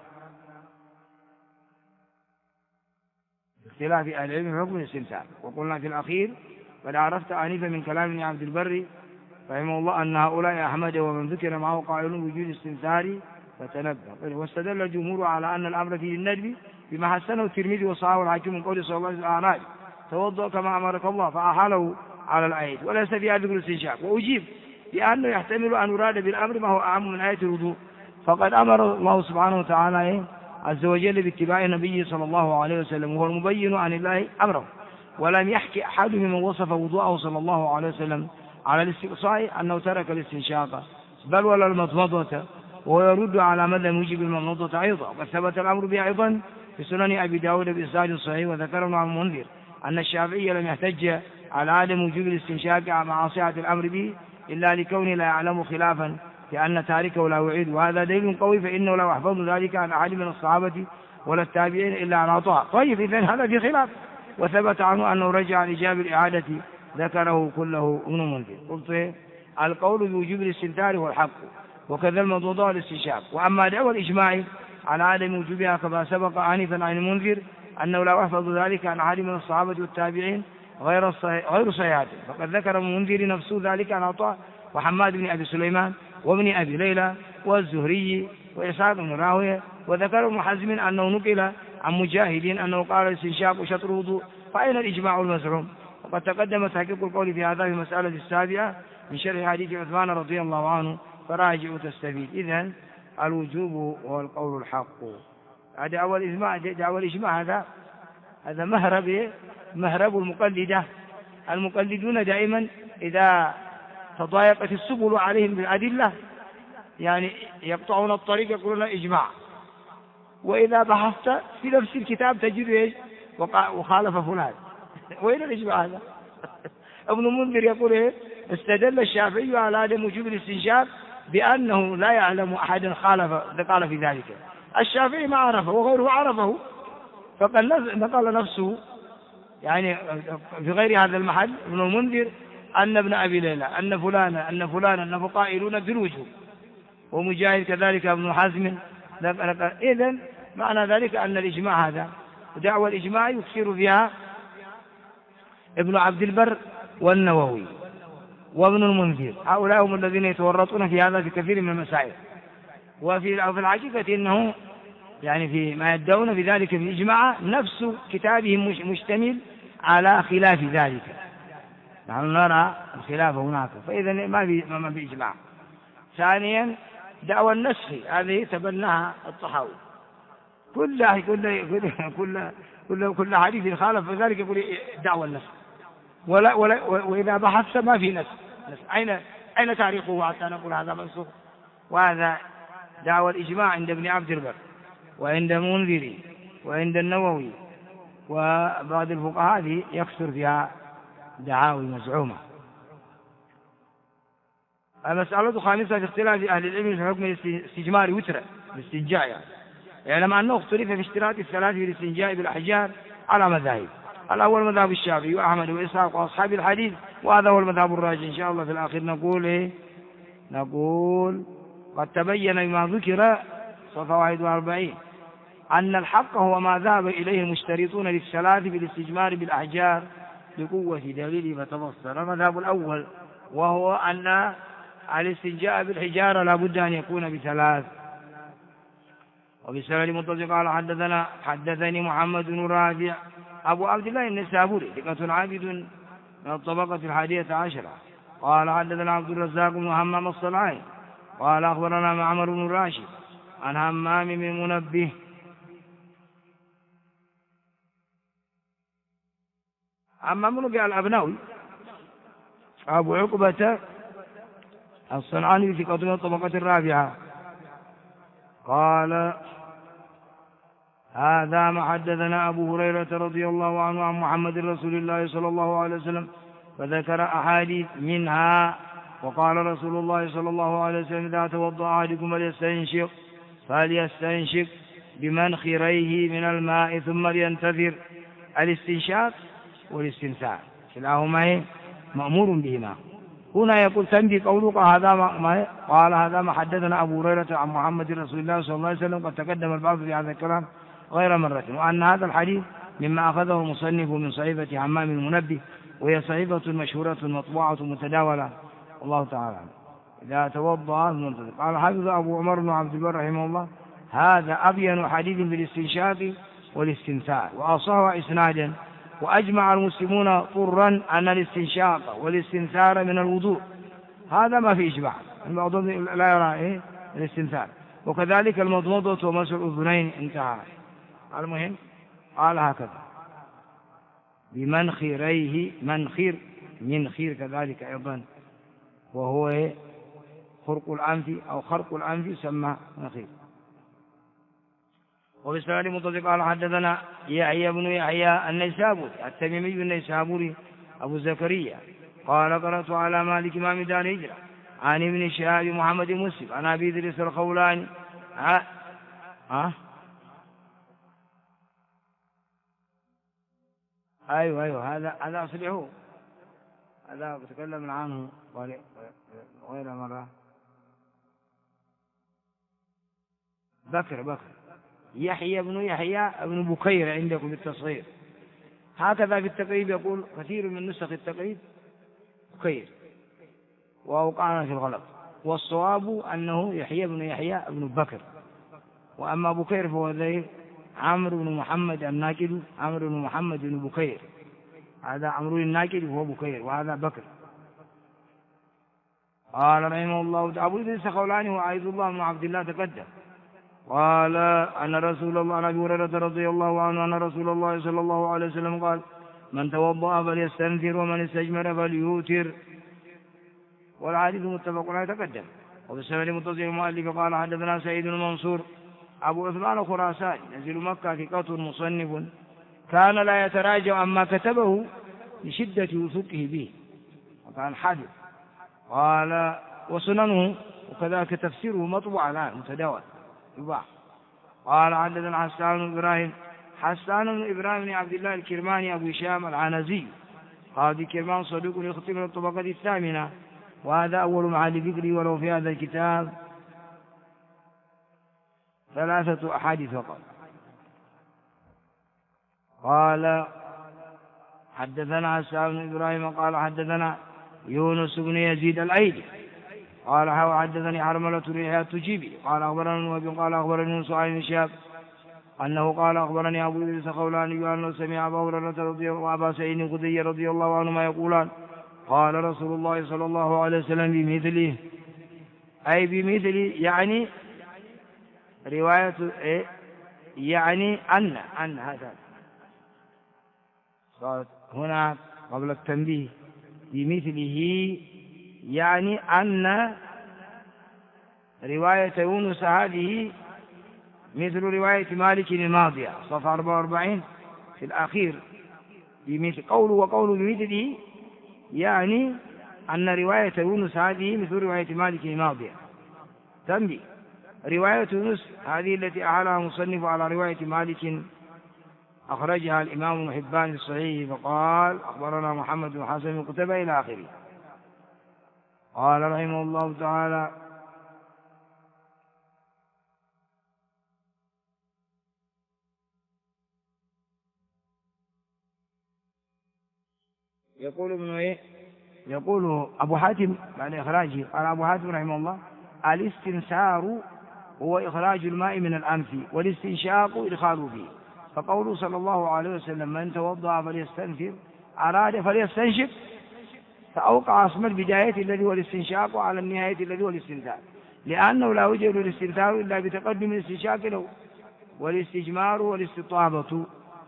A: اختلاف أهل العلم في حكم الاستنثار. وقلنا في الأخير قد عرفت آنفا من كلام ابن عبد البر رحمه الله أن هؤلاء أحمد ومن ذكر معه قائلون بوجود الاستنثار فتنبه. واستدل الجمهور على أن الأمر فيه الندب بما حسنه الترمذي وصححه الحاكم من قول صلى الله عليه وسلم: أعرابي توضأ كما أمرك الله، فأحاله على الآية، وليس فيها ذكر الاستنشاق. وأجيب بأنه يحتمل أن يراد بالأمر ما هو أعم من آية الوضوء، فقد أمر الله سبحانه وتعالى عز وجل باتباع النبي صلى الله عليه وسلم، وهو المبين عن الله أمره. ولم يحكي أحد ممن وصف وضوءه صلى الله عليه وسلم على الاستقصاء أنه ترك الاستنشاق بل ولا المضمضة، ويرد على مدى موجب المضمضة أيضا. وقد ثبت الأمر به أيضا في سنن أبي داود بإسناد صحيح، وذكر ابن المنذر أن الشافعي لم يحتج على عدم وجوب الاستنشاق مع صحة الأمر به إلا لكونه لا يعلم خلافا لأن تاركه لا يعيد، وهذا دليل قوي، فإنه لا يحفظ ذلك عن أحد من الصحابة ولا التابعين إلا عن عطاء. طيب، إذن هذا في خلاف، وثبت عنه أنه رجع لإجابة الإعادة، ذكره كله ابن منذر. قلت: القول بوجوب الاستنثار هو الحق، وكذا المضمضة والاستنشاق. وأما دعوى الإجماع على عدم وجوبها كما سبق آنفا عن المنذر أنه لا يحفظ ذلك عن أحد من الصحابة والتابعين غير صحيحة، فقد ذكر المنذر نفسه ذلك عن عطاء وحماد بن أبي سليمان وابن أبي ليلى والزهري وإسحاق بن راهويه. وذكر ابن حزم أنه نقل عن مجاهد أنه قال الاستنشاق شطر الوضوء، فأين الإجماع المزعوم؟ وقد تقدم تحقيق القول في هذا في المسألة السابعة من شرح حديث عثمان رضي الله عنه، فراجع وتستفيد. إذن الوجوب هو القول الحق. هذا أول إجماع. دعوى الإجماع هذا مهرب المقلدة. المقلدون دائما إذا تضايقت السبل عليهم بالأدلة يعني يقطعون الطريق يقولون إجماع، وإذا بحثت في نفس الكتاب تجد إيش؟ وخالف فلان. وين الإجماع هذا؟ ابن منذر يقول إيه؟ استدل الشافعي على عدم وجوب الاستنشاق بأنه لا يعلم أحد قال في ذلك. الشافعي ما عرفه وغيره عرفه، فقد نقل نفسه يعني في غير هذا المحل ابن المنذر أن ابن أبي ليلى أن فلانا أنه قائلون بالوجوب، ومجاهد كذلك ابن حزم. إذن معنى ذلك أن الإجماع هذا ودعوى الإجماع يكثر فيها ابن عبد البر والنووي وابن المنذر، هؤلاء هم الذين يتورطون في هذا في كثير من المسائل. وفي الحقيقة إنه يعني في ما يدعون في ذلك في الإجماع نفس كتابهم مشتمل على خلاف ذلك، نحن نرى الخلاف هناك، فإذا ما في إجماع. ثانيا دعوى النسخ هذه تبناها الطحاوي، كل حديث خالف فذلك يقول دعوى النسخ، وإذا بحثت ما في نسخ. أين تاريخه حتى نقول هذا منسوخ؟ وهذا دعوى الإجماع عند ابن عبد البر وعند المنذري وعند النووي وبعض الفقهاء هذه يكثر فيها دعاوي مزعومة. المسألة الخامسة في اختلاف أهل العلم في حكم الاستجمار وترا الاستنجاء، يعني يعلم أنه اختلف في اشتراط الثلاث في الاستنجاء بالأحجار على مذاهب. الأول مذهب الشافعي وأحمد وإسحاق وأصحاب الحديث، وهذا هو المذهب الراجح. إن شاء الله في الآخر نقول قد تبين بما ذكر صفحة 41 أن الحق هو ما ذهب إليه المشترطون للثلاث بالاستجمار بالأحجار لقوة دليله فتبصر. المذهب الأول وهو أن الاستنجاء بالحجارة لا بد أن يكون بثلاث. وبسند متصل قال حدثني محمد بن رافع أبو عبد الله النسابوري ثقة عابد من الطبقة 11 قال حدثنا عبد الرزاق بن همام الصنعاني قال أخبرنا معمر بن راشد عن همام بن منبه همام بن الأبنوي أبو عقبة الصنعاني في ثقة من الطبقة 4 قال هذا ما حدثنا أبو هريرة رضي الله عنه عن محمد رسول الله صلى الله عليه وسلم فذكر أحاديث منها. وقال رسول الله صلى الله عليه وسلم إذا توضأ أحدكم فليستنشق بمنخريه من الماء ثم لينتثر. الاستنشاق والاستنثار كلاهما مأمور بهما. هنا يقول تنبي قولك قال هذا ما حدثنا أبو هريرة عن محمد رسول الله صلى الله عليه وسلم قد تقدم البعض في هذا الكلام غير مرة، وأن هذا الحديث مما أخذه المصنف من صحيفة حمام المنبه، وهي صحيفة مشهورة مطبوعة متداولة والله تعالى. إذا توضأ قال حافظ أبو عمر بن عبد البر رحمه الله هذا أبين حديث بالاستنشاق والاستنثار وأصح إسنادا. وأجمع المسلمون طرا أن الاستنشاق والاستنثار من الوضوء، هذا ما في إجماع، الموضوع لا يرى الاستنثار، وكذلك المضمضة ومسح الأذنين انتهى. المهم قال هكذا بمنخريه، منخير كذلك أيضا، وهو خرق الأنف أو خرق الأنف يسمى منخير. وبالسؤال متصل قال حدثنا يحيى بن يحيى النيسابوري التميمي النيسابوري أبو زكريا قال قرأت على مالك إمام دار الهجرة عن ابن شهاب محمد مسلم عن أبي إدريس الخولاني أيوه هذا أصلحه، هذا بتكلم عنه غير مرة. بكر يحيى بن يحيى بن بكير عندكم بالتصغير، هكذا في التقريب يقول كثير من نسخ التقريب بكير وأوقعنا في الغلط، والصواب أنه يحيى بن يحيى بن بكر، وأما بكير فهو ذي عمرو بن محمد الناكد، عمرو بن محمد بن بكير، هذا عمرو الناكد وهو بكير وهذا بكر. قال رحمه الله أبو إدريس الخولاني وعيد الله بن عبد الله تقدم قال أن رسول الله عن أبي هريرة رضي الله عنه أن رسول الله صلى الله عليه وسلم قال من توضأ فليستنثر ومن استجمر فليوتر. والحديث متفق عليه تقدم. وبالسند متصل المؤلف قال حدثنا سعيد بن منصور أبو عثمان الخراساني نزل مكة ثقة مصنف كان لا يتراجع عما كتبه لشدة وثقه به وكان حادث. قال وسننه وكذلك تفسيره مطبوع الآن متداول يباع. قال حدثنا حسان بن إبراهيم بن عبد الله الكرماني أبو هشام العنزي قاضي كرمان صدوق يخطئ من الطبقة 8 وهذا أول معالي ذكري، ولو في هذا الكتاب 3 أحاديث فقط. قال حدثنا حسان بن إبراهيم قال حدثنا يونس بن يزيد الأيلي قال حدثني حرملة بن يحيى التجيبي قال أخبرني وابن قال أخبرني يونس عن شهاب أنه قال أخبرني أبو إدريس الخولاني أنه سمع أبا هريرة وأبا سعيد الخدري رضي الله عنهما يقولان قال رسول الله صلى الله عليه وسلم بمثله، أي بمثل يعني رواية يعني أن هذا صارت هنا قبل التنبيه بمثله، يعني أن رواية يونس هذه مثل رواية مالك الماضية صفحة 44 في الأخير بمثل قوله وقوله بمثله، يعني أن رواية يونس هذه مثل رواية مالك الماضية. تنبيه رواية يونس هذه التي أحالها مصنف على رواية مالك أخرجها الإمام ابن حبان في الصحيح فقال أخبرنا محمد بن حسن بن قتيبة إلى آخره. قال رحمه الله تعالى يقول أبو حاتم بعد إخراجه قال أبو حاتم رحمه الله الاستنسار هو إخراج الماء من الأنف والاستنشاق إدخاله فيه، فقوله صلى الله عليه وسلم من توضأ فليستنثر أراد فليستنشق، فأوقع اسم البداية الذي هو الاستنشاق على النهاية الذي هو الاستنثار، لأنه لا يوجد الاستنثار إلا بتقدم الاستنشاق له، والاستجمار والاستطابة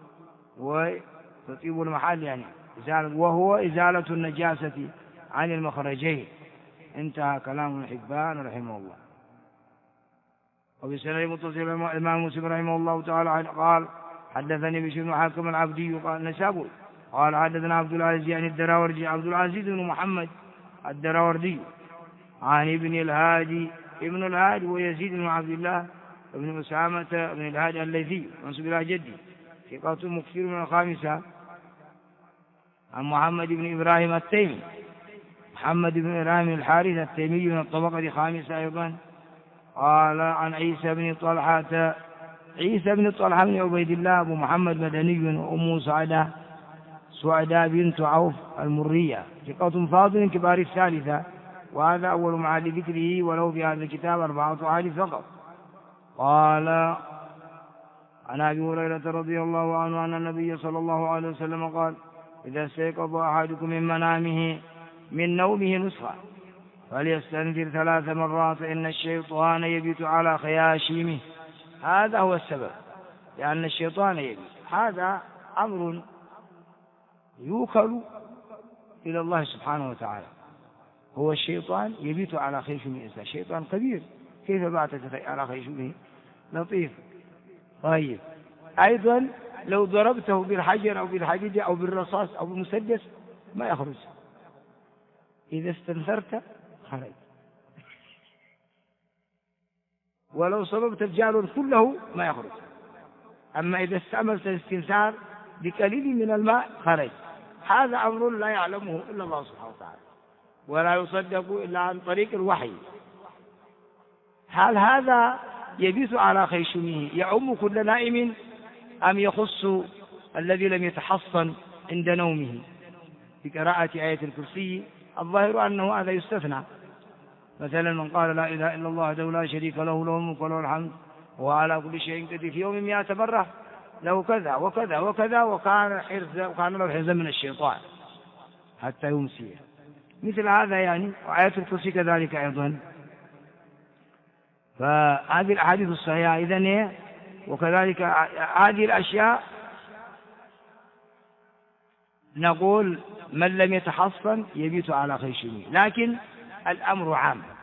A: وتطيب المحل يعني وهو إزالة النجاسة عن المخرجين. انتهى كلام ابن حبان رحمه الله. وبسند متصل الإمام مسلم رحمه الله تعالى قال حدثني بشر بن حاكم العبدي قال نسابه قال حدثنا عبد العزيز يعني الدراوردي عبد العزيز بن محمد الدراوردي عن ابن الهادي ويزيد بن عبد الله بن أسامة بن الهادي الليثي منسوب إلى جدي ثقة مكثر من الخامسة عن محمد بن إبراهيم التيمي محمد بن إبراهيم الحارث التيمي من الطبقة الخامسة أيضا. قال عن عيسى بن طلحة بن عبيد الله أبو محمد مدني وأم سعداء بنت عوف المرية ثقة فاضل كبار الثالثة، وهذا أول معاد ذكره ولو في هذا الكتاب 4 أحاديث فقط. قال عن أبي هريرة رضي الله عنه أن النبي صلى الله عليه وسلم قال إذا استيقظ أحدكم من نومه نسخة فليستنذر 3 مرات إن الشيطان يبيت على خياشيمه. هذا هو السبب، لأن الشيطان يبيت، هذا أمر يوكل إلى الله سبحانه وتعالى. هو الشيطان يبيت على خيشوم الإنسان، شيطان كبير كيف باتت على خيشومه؟ لطيف. طيب أيضا لو ضربته بالحجر أو بالحديد أو بالرصاص أو بالمسدس ما يخرج، إذا استنثرت خرج، ولو صببت الجار كله ما يخرج. أما إذا استعملت الاستنثار بقليل من الماء خرج. هذا أمر لا يعلمه إلا الله سبحانه وتعالى ولا يصدق إلا عن طريق الوحي. هل هذا يبيت على خيشومه يعم كل نائم أم يخص الذي لم يتحصن عند نومه بقراءة آية الكرسي؟ الظاهر أنه هذا يستثنى. مثلا من قال لا إله إلا الله وحده لا شريك له له الملك وله الحمد وهو على كل شيء قدير في يوم 100 مرة له كذا وكذا وكذا وكان له حرزا من الشيطان حتى يمسي. مثل هذا يعني، وآية الكرسي كذلك أيضا. فهذه الأحاديث الصحيحة إذن وكذلك هذه الأشياء نقول من لم يتحصن يبيت على خيشومه، لكن الأمر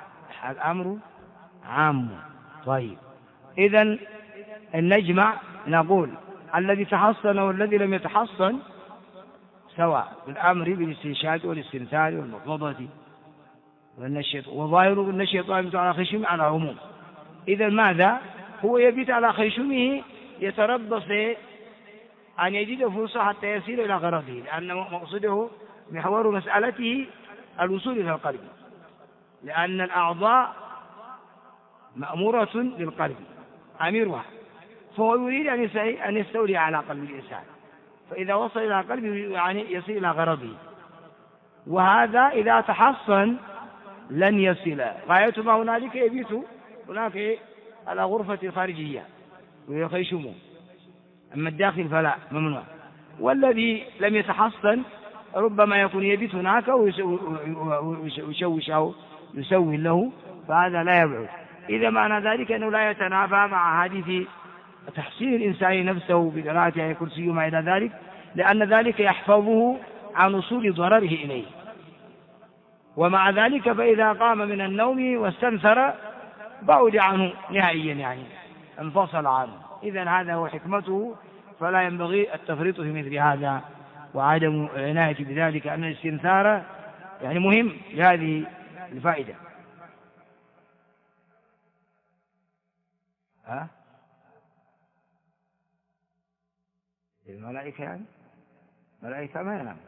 A: عام. طيب إذن النجمع نقول الذي تحصن والذي لم يتحصن سواء بالأمر بالاستنشاق والاستنثار والمضمضة وظاهر أن الشيطان يبيت على خيشومه على عموم. إذا ماذا؟ هو يبيت على خيشومه يتربص أن يجد فرصة حتى يصل إلى غرضه، لأن مقصده محور مسألته الوصول إلى القلب، لأن الأعضاء مأمورة للقلب أميرها، فهو يريد أن يستولي على قلب الإنسان. فإذا وصل إلى قلبه يعني يصل إلى غرضه. وهذا إذا تحصن لن يصل، غاية ما هنالك يبيت هناك على غرفة الخارجية ويخيشمه، أما الداخل فلا ممنوع. والذي لم يتحصن ربما يكون يبيت هناك ويشوش أو يسوي له، فهذا لا يبعد. إذا معنى ذلك أنه لا يتنافى مع حديث تحصين الإنسان نفسه بقراءة آية الكرسي وما إلى ذلك، لأن ذلك يحفظه عن وصول ضرره إليه. ومع ذلك فإذا قام من النوم واستنثر بعد عنه نهائيا، يعني انفصل عنه. إذن هذا هو حكمته، فلا ينبغي التفريط في مثل هذا وعدم العناية بذلك، أن الاستنثار يعني مهم لهذه الفائدة. الملائكة يعني الملائكة ما ينام،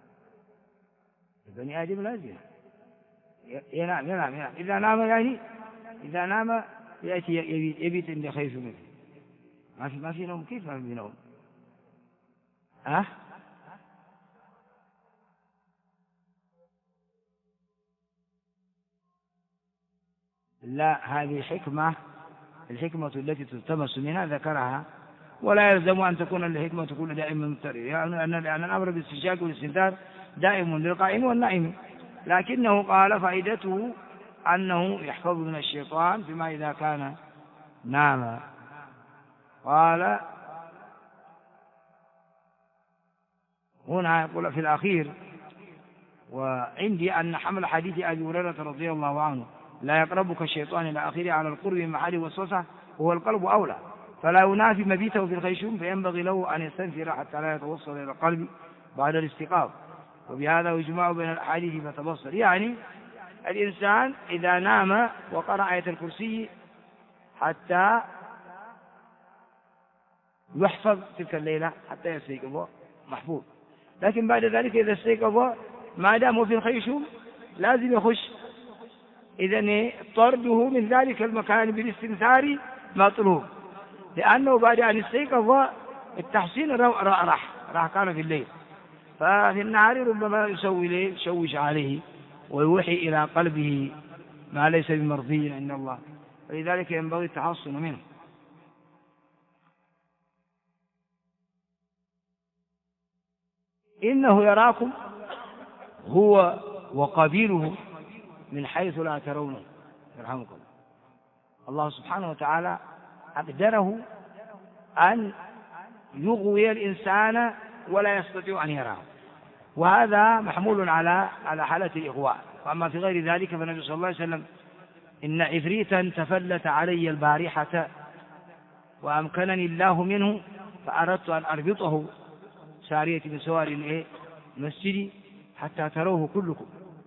A: البني آدم لازم ينام. إذا نام يعني إذا نام يأتي يبيت عند خيف منه. ما في نوم. كيف ما في نوم؟ لا، هذه الحكمة التي تلتمس منها ذكرها، ولا يلزم أن تكون الحكمة كل دائما مضطرة، يعني لأن الأمر بالاستنشاق والاستنثار دائم للقائم والنائم، لكنه قال فائدته أنه يحفظ من الشيطان فيما إذا كان نام. قال هنا يقول في الأخير: وعندي أن حمل حديث أبي هريرة رضي الله عنه لا يقربك الشيطان إلى آخره على القرب من محل وسوسة وهو القلب أولى، فلا ينافي مبيته في الخيشوم، فينبغي له أن يستنفر حتى لا يتوصل إلى القلب بعد الاستيقاظ. وبهذا يجمع بين الأحاديث فتبصر، يعني الإنسان إذا نام وقرأ آية الكرسي حتى يحفظ تلك الليلة حتى يستيقظ محفوظ. لكن بعد ذلك إذا استيقظ ما دام في الخيشوم لازم يخش، إذن طرده من ذلك المكان بالاستنثار مطلوب، لأنه بعد أن استيقظ التحسين راح كان في الليل، ففي النهار ربما يشوش عليه ويوحي إلى قلبه ما ليس بمرضي عند الله، فلذلك ينبغي التحصن منه. إنه يراكم هو وقبيله من حيث لا ترونه يرحمكم. الله سبحانه وتعالى أقدره أن يغوي الإنسان ولا يستطيع أن يراه، وهذا محمول على حالة الإغواء. وأما في غير ذلك فالنبي صلى الله عليه وسلم: إن عفريتا تفلت علي البارحة وأمكنني الله منه فأردت أن أربطه سارية من سوار مسجدي حتى تروه كلكم.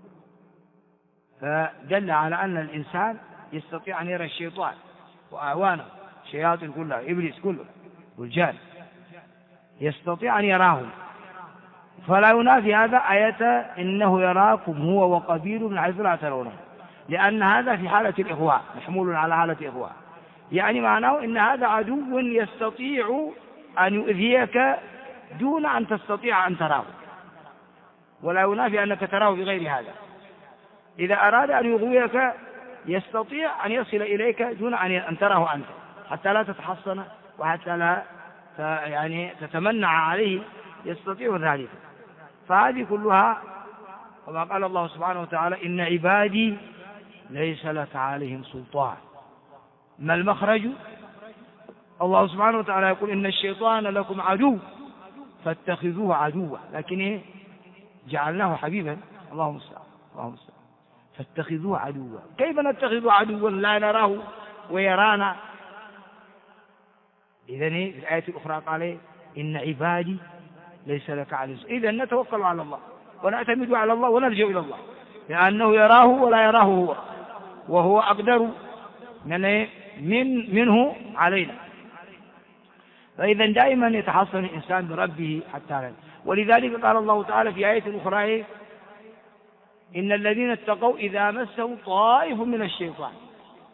A: فدل على أن الإنسان يستطيع أن يرى الشيطان وأعوانه، الشياطين كلها، إبليس كله والجان، يستطيع أن يراهم. فلا ينافي هذا آية إنه يراكم هو وقبيله من حيث لا ترونه، لأن هذا في حالة الإغواء، محمول على حالة الإغواء، يعني معناه إن هذا عدو يستطيع أن يؤذيك دون أن تستطيع أن تراه، ولا ينافي أنك تراه بغير هذا. إذا أراد أن يغويك يستطيع أن يصل إليك دون أن تراه أنت، حتى لا تتحصن وحتى لا يعني تتمنع عليه، يستطيع ذلك. فهذه كلها، وما قال الله سبحانه وتعالى: إن عبادي ليس لك عليهم سلطان. ما المخرج؟ الله سبحانه وتعالى يقول: إن الشيطان لكم عدو فاتخذوه عدوا، لكن جعلناه حبيبا. اللهم استعان. فاتخذوه عدوا. كيف نتخذ عدوا لا نراه ويرانا؟ إذن في الآية الأخرى قال: إن عبادي ليس لك عليهم. إذن نتوكل على الله ونعتمد على الله ونرجع إلى الله، لأنه يراه ولا يراه هو، وهو أقدر منه علينا. فإذا دائما يتحصن الإنسان بربه حتى لا. ولذلك قال الله تعالى في آية أخرى: إن الذين اتقوا إذا مسهم طائف من الشيطان.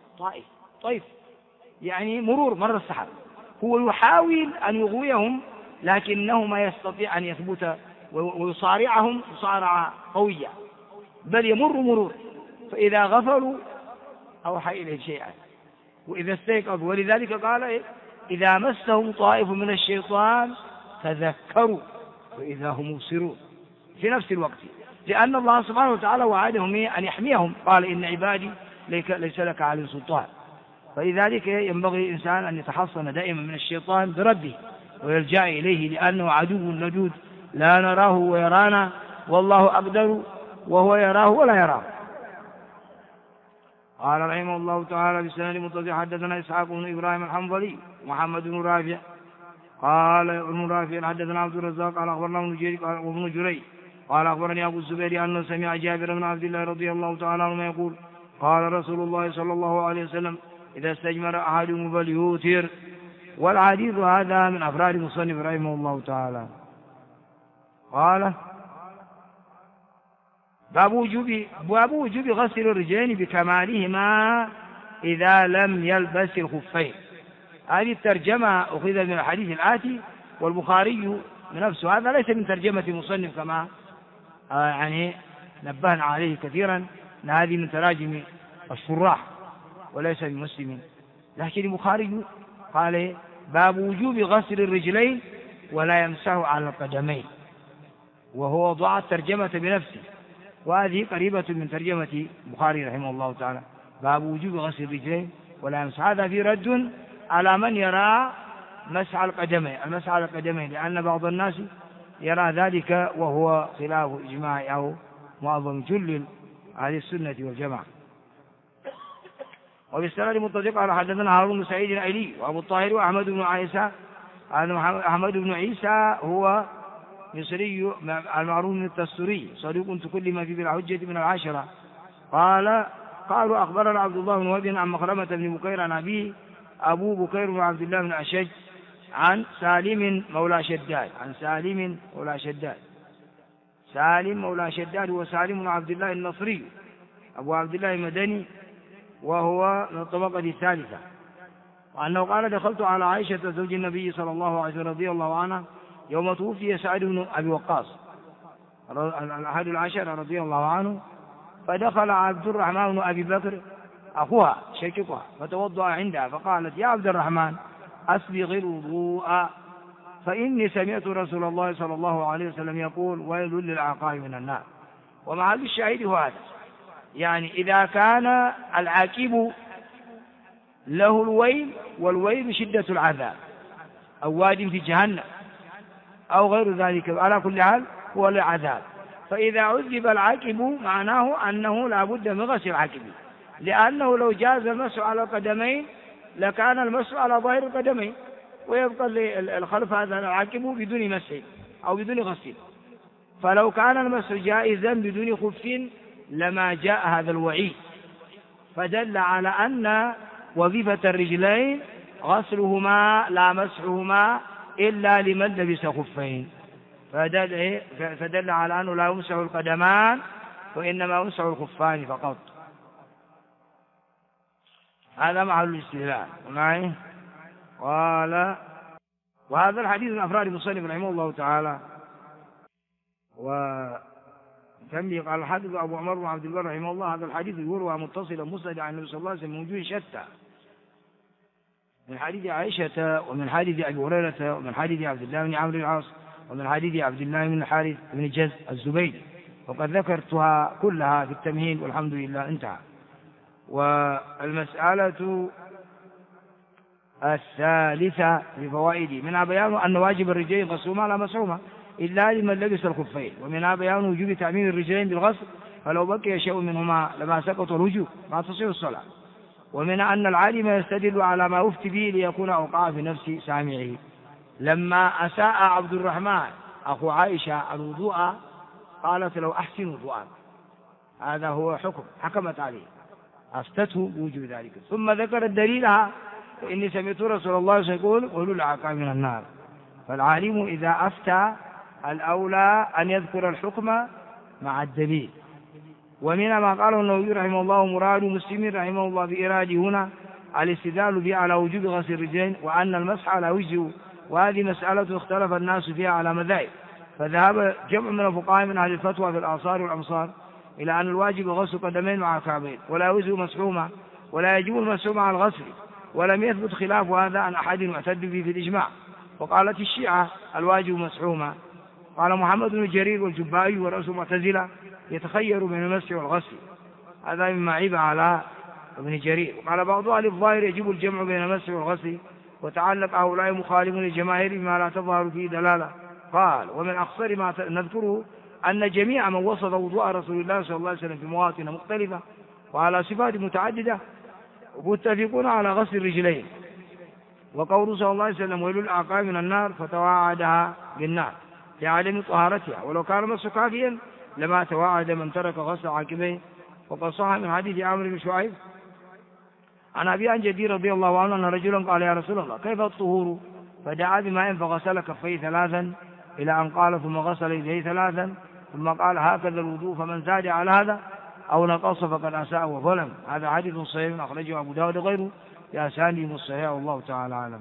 A: طائف يعني مر السحاب، هو يحاول أن يغويهم لكنه ما يستطيع أن يثبت ويصارعهم مصارعة قوية، بل يمر مرور، فإذا غفلوا أوحى إليه شيئا وإذا استيقظوا. ولذلك قال إذا مسهم طائف من الشيطان تذكروا وإذا هم مبصرون في نفس الوقت، لأن الله سبحانه وتعالى وعدهم أن يحميهم، قال إن عبادي ليس لك عليهم سلطان. فلذلك ينبغي الإنسان أن يتحصن دائما من الشيطان برده ويلجأ إليه، لأنه عدو لدود لا نراه ويرانا، والله أقدر وهو يراه ولا يراه. قال رحمه الله تعالى بسند متصل حدثنا إسحاق بن إبراهيم الحنظلي محمد بن رافع قال ابن رافع حدثنا عبد الرزاق قال أخبرنا ابن جريج قال أخبرني أبو الزبير أنه سمع جابر بن عبد الله رضي الله تعالى عنه يقول قال رسول الله صلى الله عليه وسلم إذا استجمر أحدكم فليوتر. والحديث هذا من أفراد مصنف رحمه الله تعالى. قال باب وجوب غسل الرجلين بكمالهما إذا لم يلبس الخفين. هذه الترجمة أخذت من الحديث الآتي، والبخاري بنفسه هذا ليس من ترجمة مصنف كما يعني نبهنا عليه كثيرا أن هذه من تراجم الشراح وليس بمسلم، لكن البخاري قال باب وجوب غسل الرجلين ولا يمسح على القدمين، وهو ضع الترجمة بنفسه، وهذه قريبة من ترجمة البخاري رحمه الله تعالى باب وجوب غسل الرجلين ولا يمسح. هذا في رد على من يرى مسح على القدمين، لأن بعض الناس يرى ذلك وهو خلاف إجماع أو معظم جل أهل السنة والجماعة. وبالسند المتصل على حدثنا هارون بن سعيد الأيلي وأبو الطاهر وأحمد بن عيسى. أحمد بن عيسى هو مصري المعروف من التستري صديق تكلم في بالحجة من العاشرة. قالوا أخبرنا عبد الله بن وهب عن مخرمة بن بكير عن أبيه أبو بكير بن عبد الله بن أشج عن سالم مولى شداد هو سالم بن عبد الله النصري أبو عبد الله المدني، وهو من الطبقة الثالثة، وأنه قال دخلت على عائشة زوج النبي صلى الله عليه وسلم رضي الله عنها يوم توفي سعد بن أبي وقاص أحد العشرة رضي الله عنه، فدخل عبد الرحمن بن أبي بكر أخوها شقيقها فتوضأ عندها، فقالت يا عبد الرحمن أسبغ الوضوء فإني سمعت رسول الله صلى الله عليه وسلم يقول ويل للعقاب من النار. ومحل الشاهد هو هذا، يعني إذا كان العاقب له الويل، والويل شدة العذاب أو واد في جهنم أو غير ذلك، على كل حال هو العذاب. فإذا عذب العاقب معناه أنه لا بد من غسل العاقب، لأنه لو جاز المسح على القدمين لكان المسح على ظاهر القدمين، ويبقى الخلف هذا العاقب بدون مسح أو بدون غسل. فلو كان المسح جائزا بدون خف لما جاء هذا الوعيد، فدل على أن وظيفة الرجلين غسلهما لا مسحهما إلا لمن لبس خفين، فدل على أنه لا يمسح القدمان وإنما يمسح الخفان فقط. هذا محل الاستدلال معي. قال وهذا الحديث من أفراد المصنف رحمه الله تعالى. وكم قال الحافظ أبو عمر بن عبد البر رحمه الله هذا الحديث يروى متصلا مسند عن النبي صلى الله عليه وسلم من وجوه شتى، من حديث عائشة ومن حديث أبي هريرة ومن حديث عبد الله بن عمرو العاص ومن حديث عبد الله بن الحارث بن جز الزبيدي، وقد ذكرتها كلها في التمهيد والحمد لله انتهى. والمسألة الثالثة بفوائد منها بيان أن واجب الرجلين غسلهما لا مسحهما إلا لمن لبس الخفين، ومنها بيان وجوب تعميم الرجلين بالغسل فلو بقي شيء منهما لما سقط الوجوب ما تصح الصلاة. ومنها أن العالم يستدل على ما يفتي به ليكون أوقع في نفس سامعه. لما أساء عبد الرحمن أخو عائشة الوضوء قالت له أحسن وضوءا، هذا هو حكمت عليه أفتته بوجوب ذلك، ثم ذكرت دليلها إني سمعت رسول الله يقول ويل للعقاب من النار. فالعالم إذا أفتى الأولى أن يذكر الحكم مع الدليل. ومن ما قاله النووي رحمه الله مراد مسلم رحمه الله بإراده هنا الاستدلال به على وجوب غسل الرجلين، وأن المسح لا يجزئ وهذه مسألة اختلف الناس فيها على مذاهب، فذهب جمع من الفقهاء من أهل الفتوى في الآثار والأمصار إلى أن الواجب غسل قدمين مع الكعبين، ولا يجوز مسحوما، ولا يجب المسح مع الغسل، ولم يثبت خلاف هذا عن أحد معتد به في الإجماع. وقالت الشيعة الواجب مسحوما. قال محمد بن جرير والجبائي ورأس المعتزلة يتخير بين المسح والغسل، هذا مما عيب على ابن جرير. وقال بعض أهل الظاهر يجب الجمع بين المسح والغسل، وتعلق هؤلاء مخالفون للجماهير بما لا تظهر فيه دلالة. قال ومن أقصر ما نذكره أن جميع من وصف وضوء رسول الله صلى الله عليه وسلم في مواطن مختلفة وعلى صفات متعددة متفقون على غسل الرجلين، وقوله صلى الله عليه وسلم ويل الأعقاب من النار فتواعدها بالنار لعدم طهارتها، ولو كان مسح كافيا لما تواعد من ترك غسل عاقبيه. وقد صح من حديث عمرو بن شعيب عن أبي عن جدير رضي الله عنه أن رجلا قال يا رسول الله كيف الطهور؟ فدعا بماء فغسل كفيه ثلاثا إلى أن قال ثم غسل يديه ثلاثا ثم قال هكذا الوضوء، فمن زاد على هذا أو نقص فقد أساء وظلم. هذا حديث صحيح أخرجه أبو داود غيره بأسانيد الصحيح والله تعالى أعلم.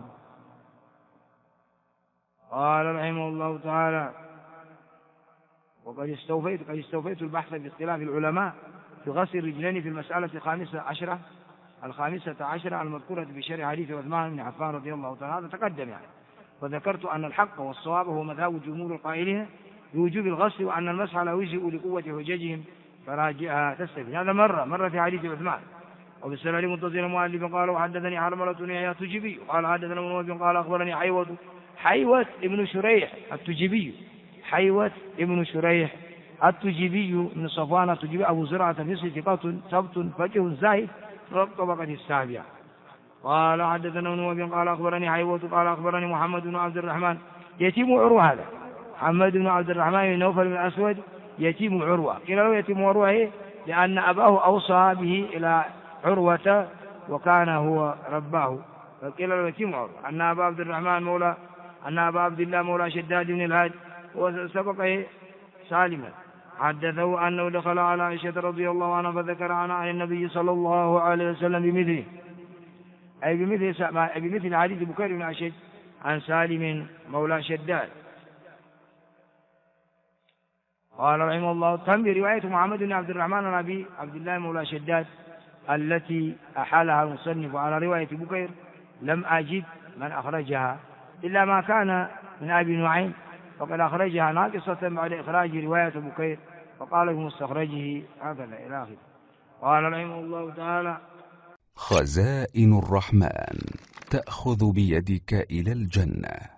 A: قال رحمه الله تعالى وقد استوفيت البحث باختلاف العلماء في غسل الرجلين في المسألة الخامسة عشرة المذكورة في شرح حديث عثمان بن عفان رضي الله تعالى. هذا تقدم يعني. وذكرت أن الحق والصواب هو مذهب جمهور القائلين بوجوب الغسل، وأن المسح لا يجزئ لقوة حججهم فراجعها تستفيد. هذا مرة في حديث عثمان. وبالسند متصل المؤلف قال وحدثني حرملة بن يحيى التجيبي قال حدثنا ابن وهب قال أخبرني حيوة ابن شريح التجيبي، حيوة ابن شريح التجيبي من صفوان التجيبي أبو زرعة مصري ثقة ثبت فقيه زاهد طبقة السابعة. قال حدثنا ابن وهب قال أخبرني حيوة قال أخبرني محمد بن عبد الرحمن يتيم عروة. هذا محمد بن عبد الرحمن بن نوفل بن الأسود يتيم عروة. قيل له يتيم عروة لأن أباه أوصى به إلى عروة وكان هو رباه، فقيل له يتيم عروة. أن أبا عبد الله مولى شداد بن الهاد وسبقه سالما حدثه أنه دخل على عائشة رضي الله عنها فذكر عن النبي صلى الله عليه وسلم بمثله، أي بمثل حديث بكير بن أشج عن سالم مولى شداد. قال رحمه الله تم برواية محمد بن عبد الرحمن عن أبي عبد الله مولى شداد التي أحالها المصنف على رواية بكير لم أجد من أخرجها إلا ما كان من أبي نعيم، فقد أخرجها ناقصة بعد إخراج رواية بكير فقال في مستخرجه هكذا إلى آخره. قال رحمه الله تعالى
B: خزائن الرحمن تأخذ بيدك إلى الجنة.